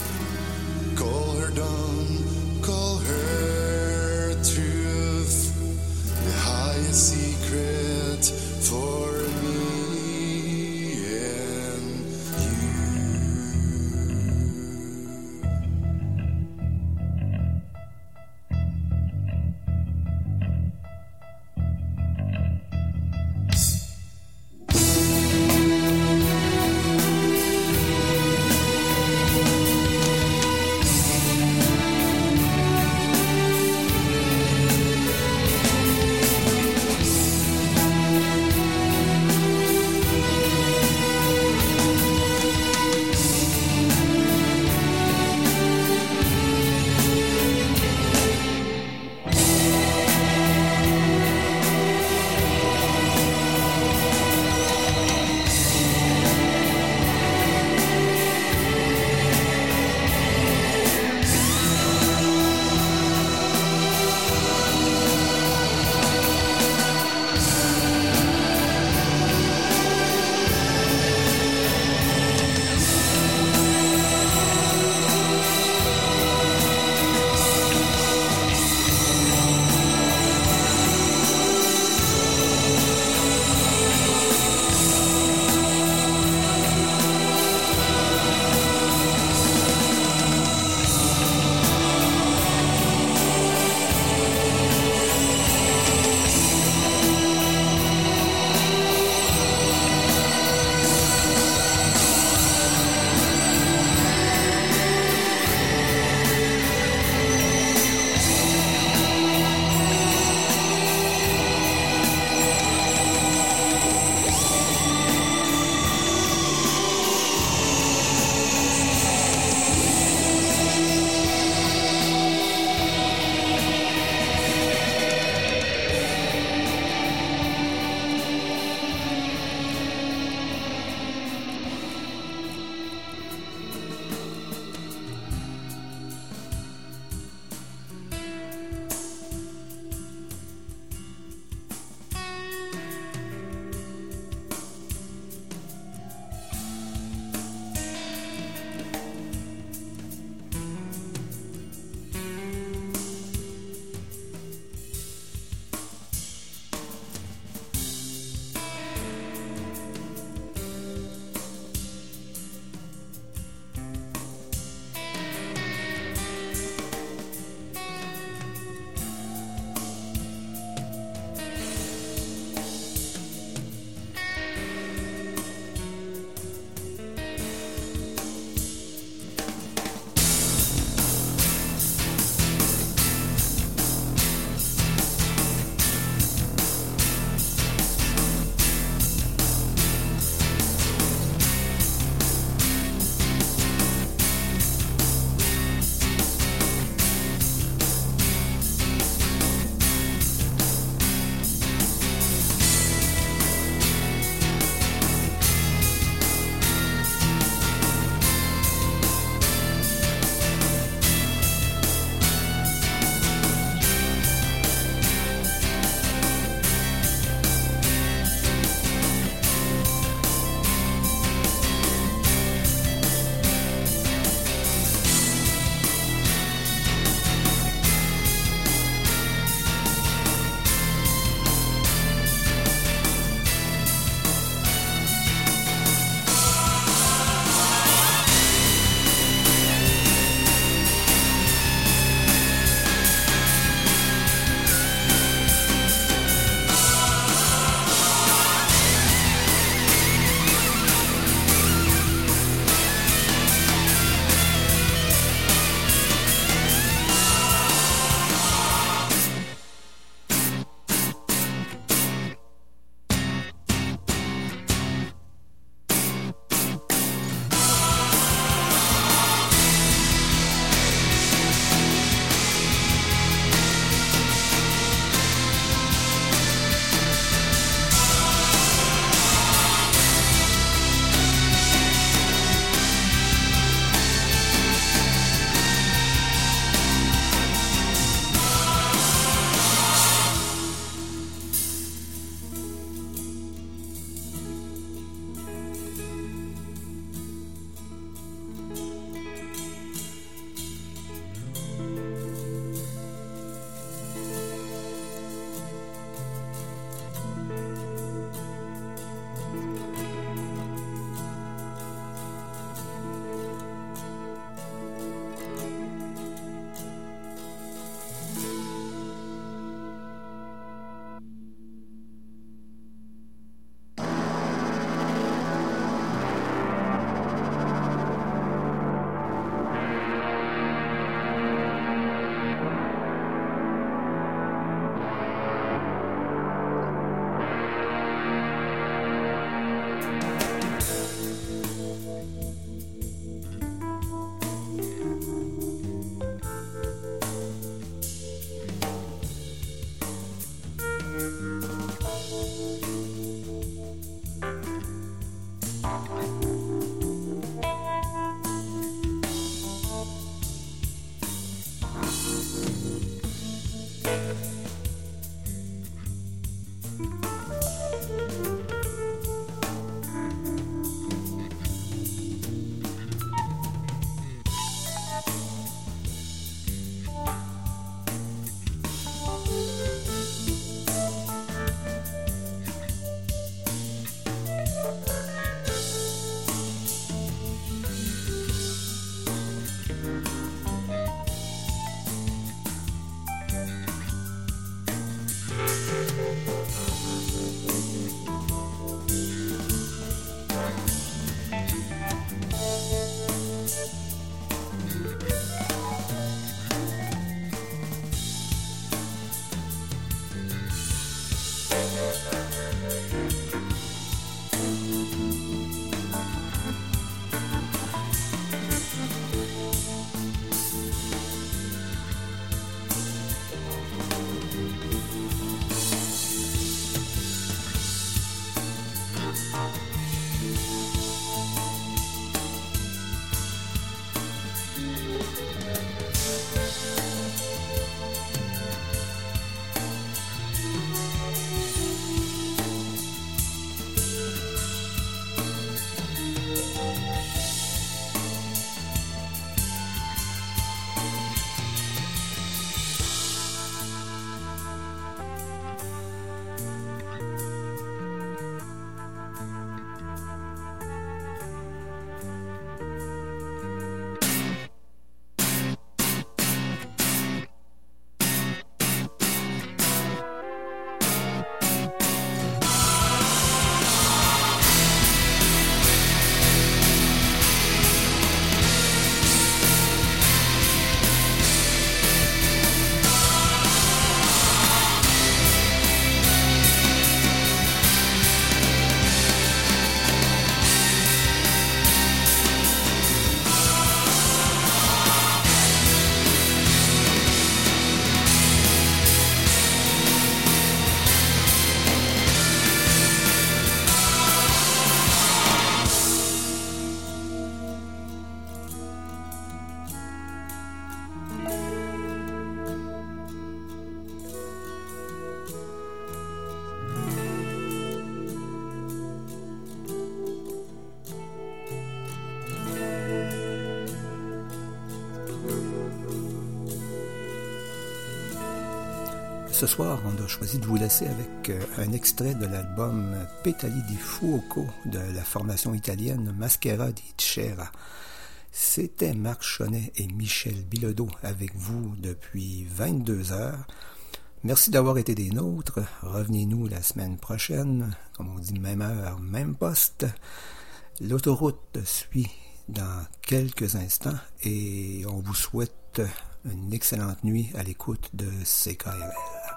Ce soir, on a choisi de vous laisser avec un extrait de l'album Petali di Fuoco de la formation italienne Maschera di Cera. C'était Marc Chonnet et Michel Bilodeau avec vous depuis 22 heures. Merci d'avoir été des nôtres. Revenez-nous la semaine prochaine, comme on dit, même heure, même poste. L'autoroute suit dans quelques instants et on vous souhaite une excellente nuit à l'écoute de CKRL.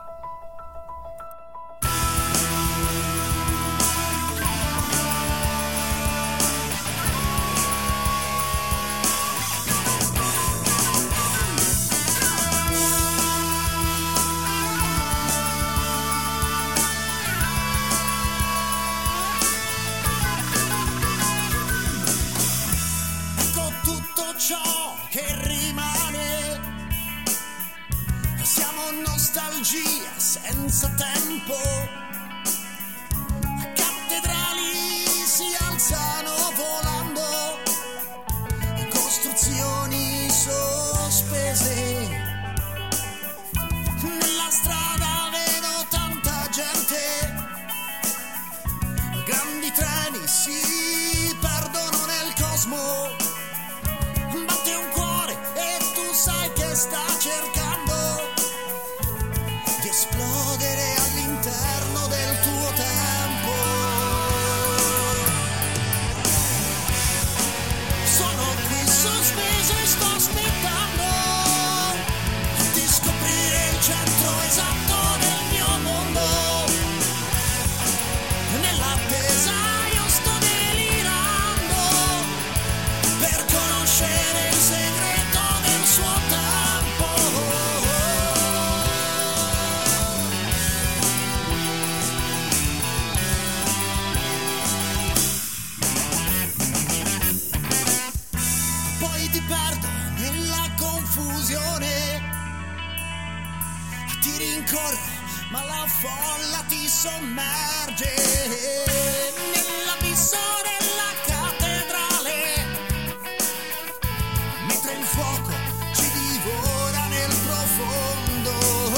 Nostalgia senza tempo, cattedrali si alzano volando, costruzioni sospese, nella strada vedo tanta gente, grandi treni si perdono nel cosmo, batte un cuore e tu sai che sta cercando esplodere all'interno del tuo tempo. Sono qui sospeso e sto aspettando di scoprire il centro esatto del mio mondo. Nell'attesa io sto delirando per conoscere il segreto del suo tempo. Ti perdo nella confusione, ti rincorro ma la folla ti sommerge, nell'abisso della cattedrale, mentre il fuoco ci divora nel profondo.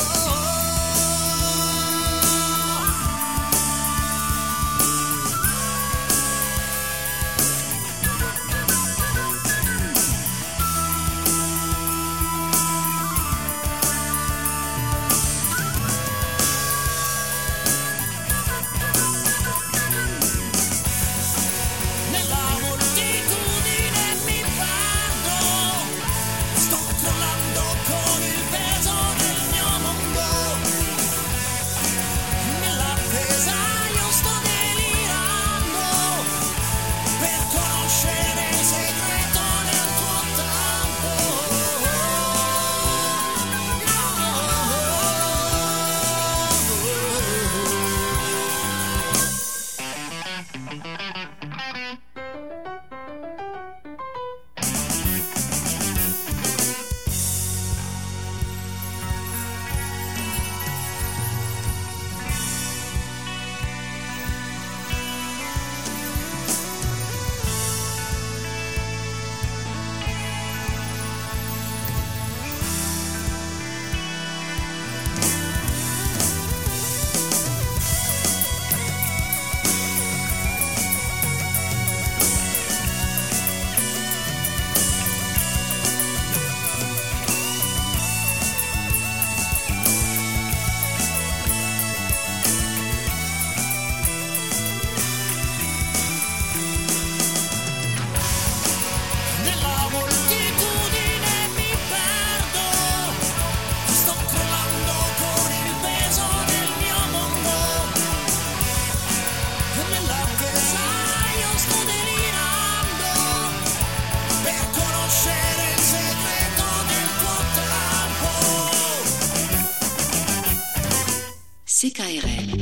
CKRL.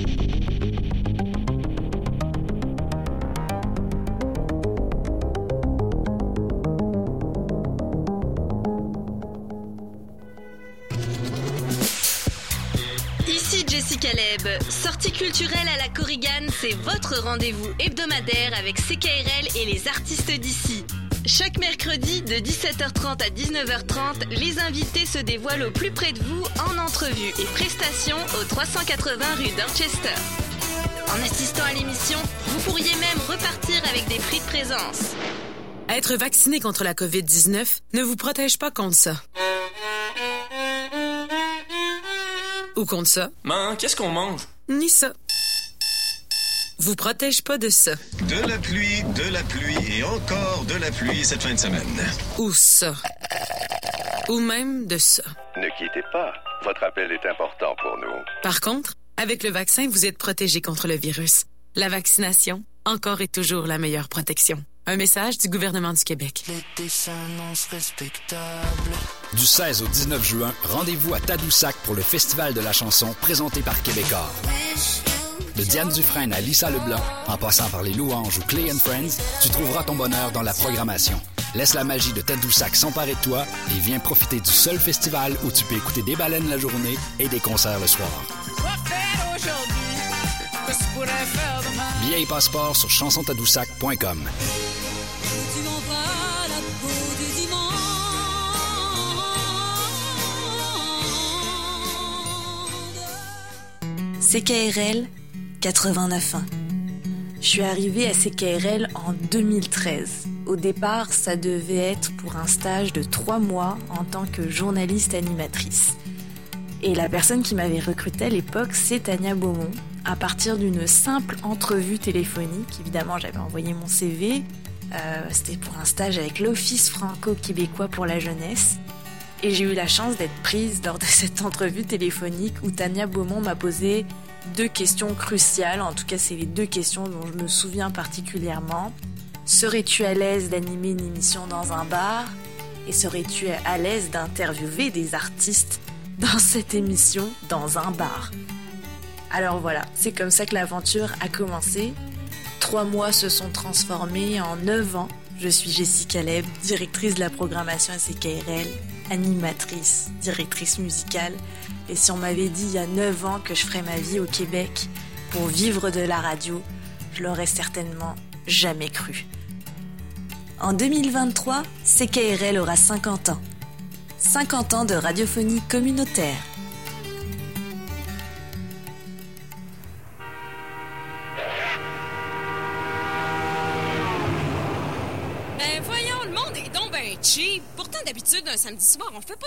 Ici Jessie Caleb. Sortie culturelle à la Korrigan, c'est votre rendez-vous hebdomadaire avec CKRL et les artistes d'ici. Chaque mercredi, de 17h30 à 19h30, les invités se dévoilent au plus près de vous en entrevue et prestations au 380 rue Dorchester. En assistant à l'émission, vous pourriez même repartir avec des prix de présence. Être vacciné contre la COVID-19 ne vous protège pas contre ça. Ou contre ça. Man, qu'est-ce qu'on mange? Ni ça. Vous protège pas de ça. De la pluie et encore de la pluie cette fin de semaine. Ou ça. Ou même de ça. Ne quittez pas. Votre appel est important pour nous. Par contre, avec le vaccin, vous êtes protégé contre le virus. La vaccination, encore et toujours la meilleure protection. Un message du gouvernement du Québec. L'été s'annonce respectable. Du 16 au 19 juin, rendez-vous à Tadoussac pour le Festival de la chanson présenté par Québécois. De Diane Dufresne à Lisa Leblanc, en passant par les Louanges ou Clay & Friends, tu trouveras ton bonheur dans la programmation. Laisse la magie de Tadoussac s'emparer de toi et viens profiter du seul festival où tu peux écouter des baleines la journée et des concerts le soir. Billets et passeports sur chansontadoussac.com. CKRL 89.1. Je suis arrivée à CKRL en 2013. Au départ, ça devait être pour un stage de 3 mois en tant que journaliste animatrice. Et la personne qui m'avait recrutée à l'époque, c'est Tania Beaumont, à partir d'une simple entrevue téléphonique. Évidemment, j'avais envoyé mon CV. C'était pour un stage avec l'Office franco-québécois pour la jeunesse. Et j'ai eu la chance d'être prise lors de cette entrevue téléphonique où Tania Beaumont m'a posé 2 questions cruciales. En tout cas, c'est les 2 questions dont je me souviens particulièrement. Serais-tu à l'aise d'animer une émission dans un bar? Et serais-tu à l'aise d'interviewer des artistes dans cette émission dans un bar? Alors voilà, c'est comme ça que l'aventure a commencé. 3 mois se sont transformés en 9 ans. Je suis Jessie Caleb, directrice de la programmation à CKRL, animatrice, directrice musicale. Et si on m'avait dit il y a 9 ans que je ferais ma vie au Québec pour vivre de la radio, je l'aurais certainement jamais cru. En 2023, CKRL aura 50 ans. 50 ans de radiophonie communautaire. Ben voyons, le monde est donc ben cheap. Pourtant, d'habitude, un samedi soir, on fait pas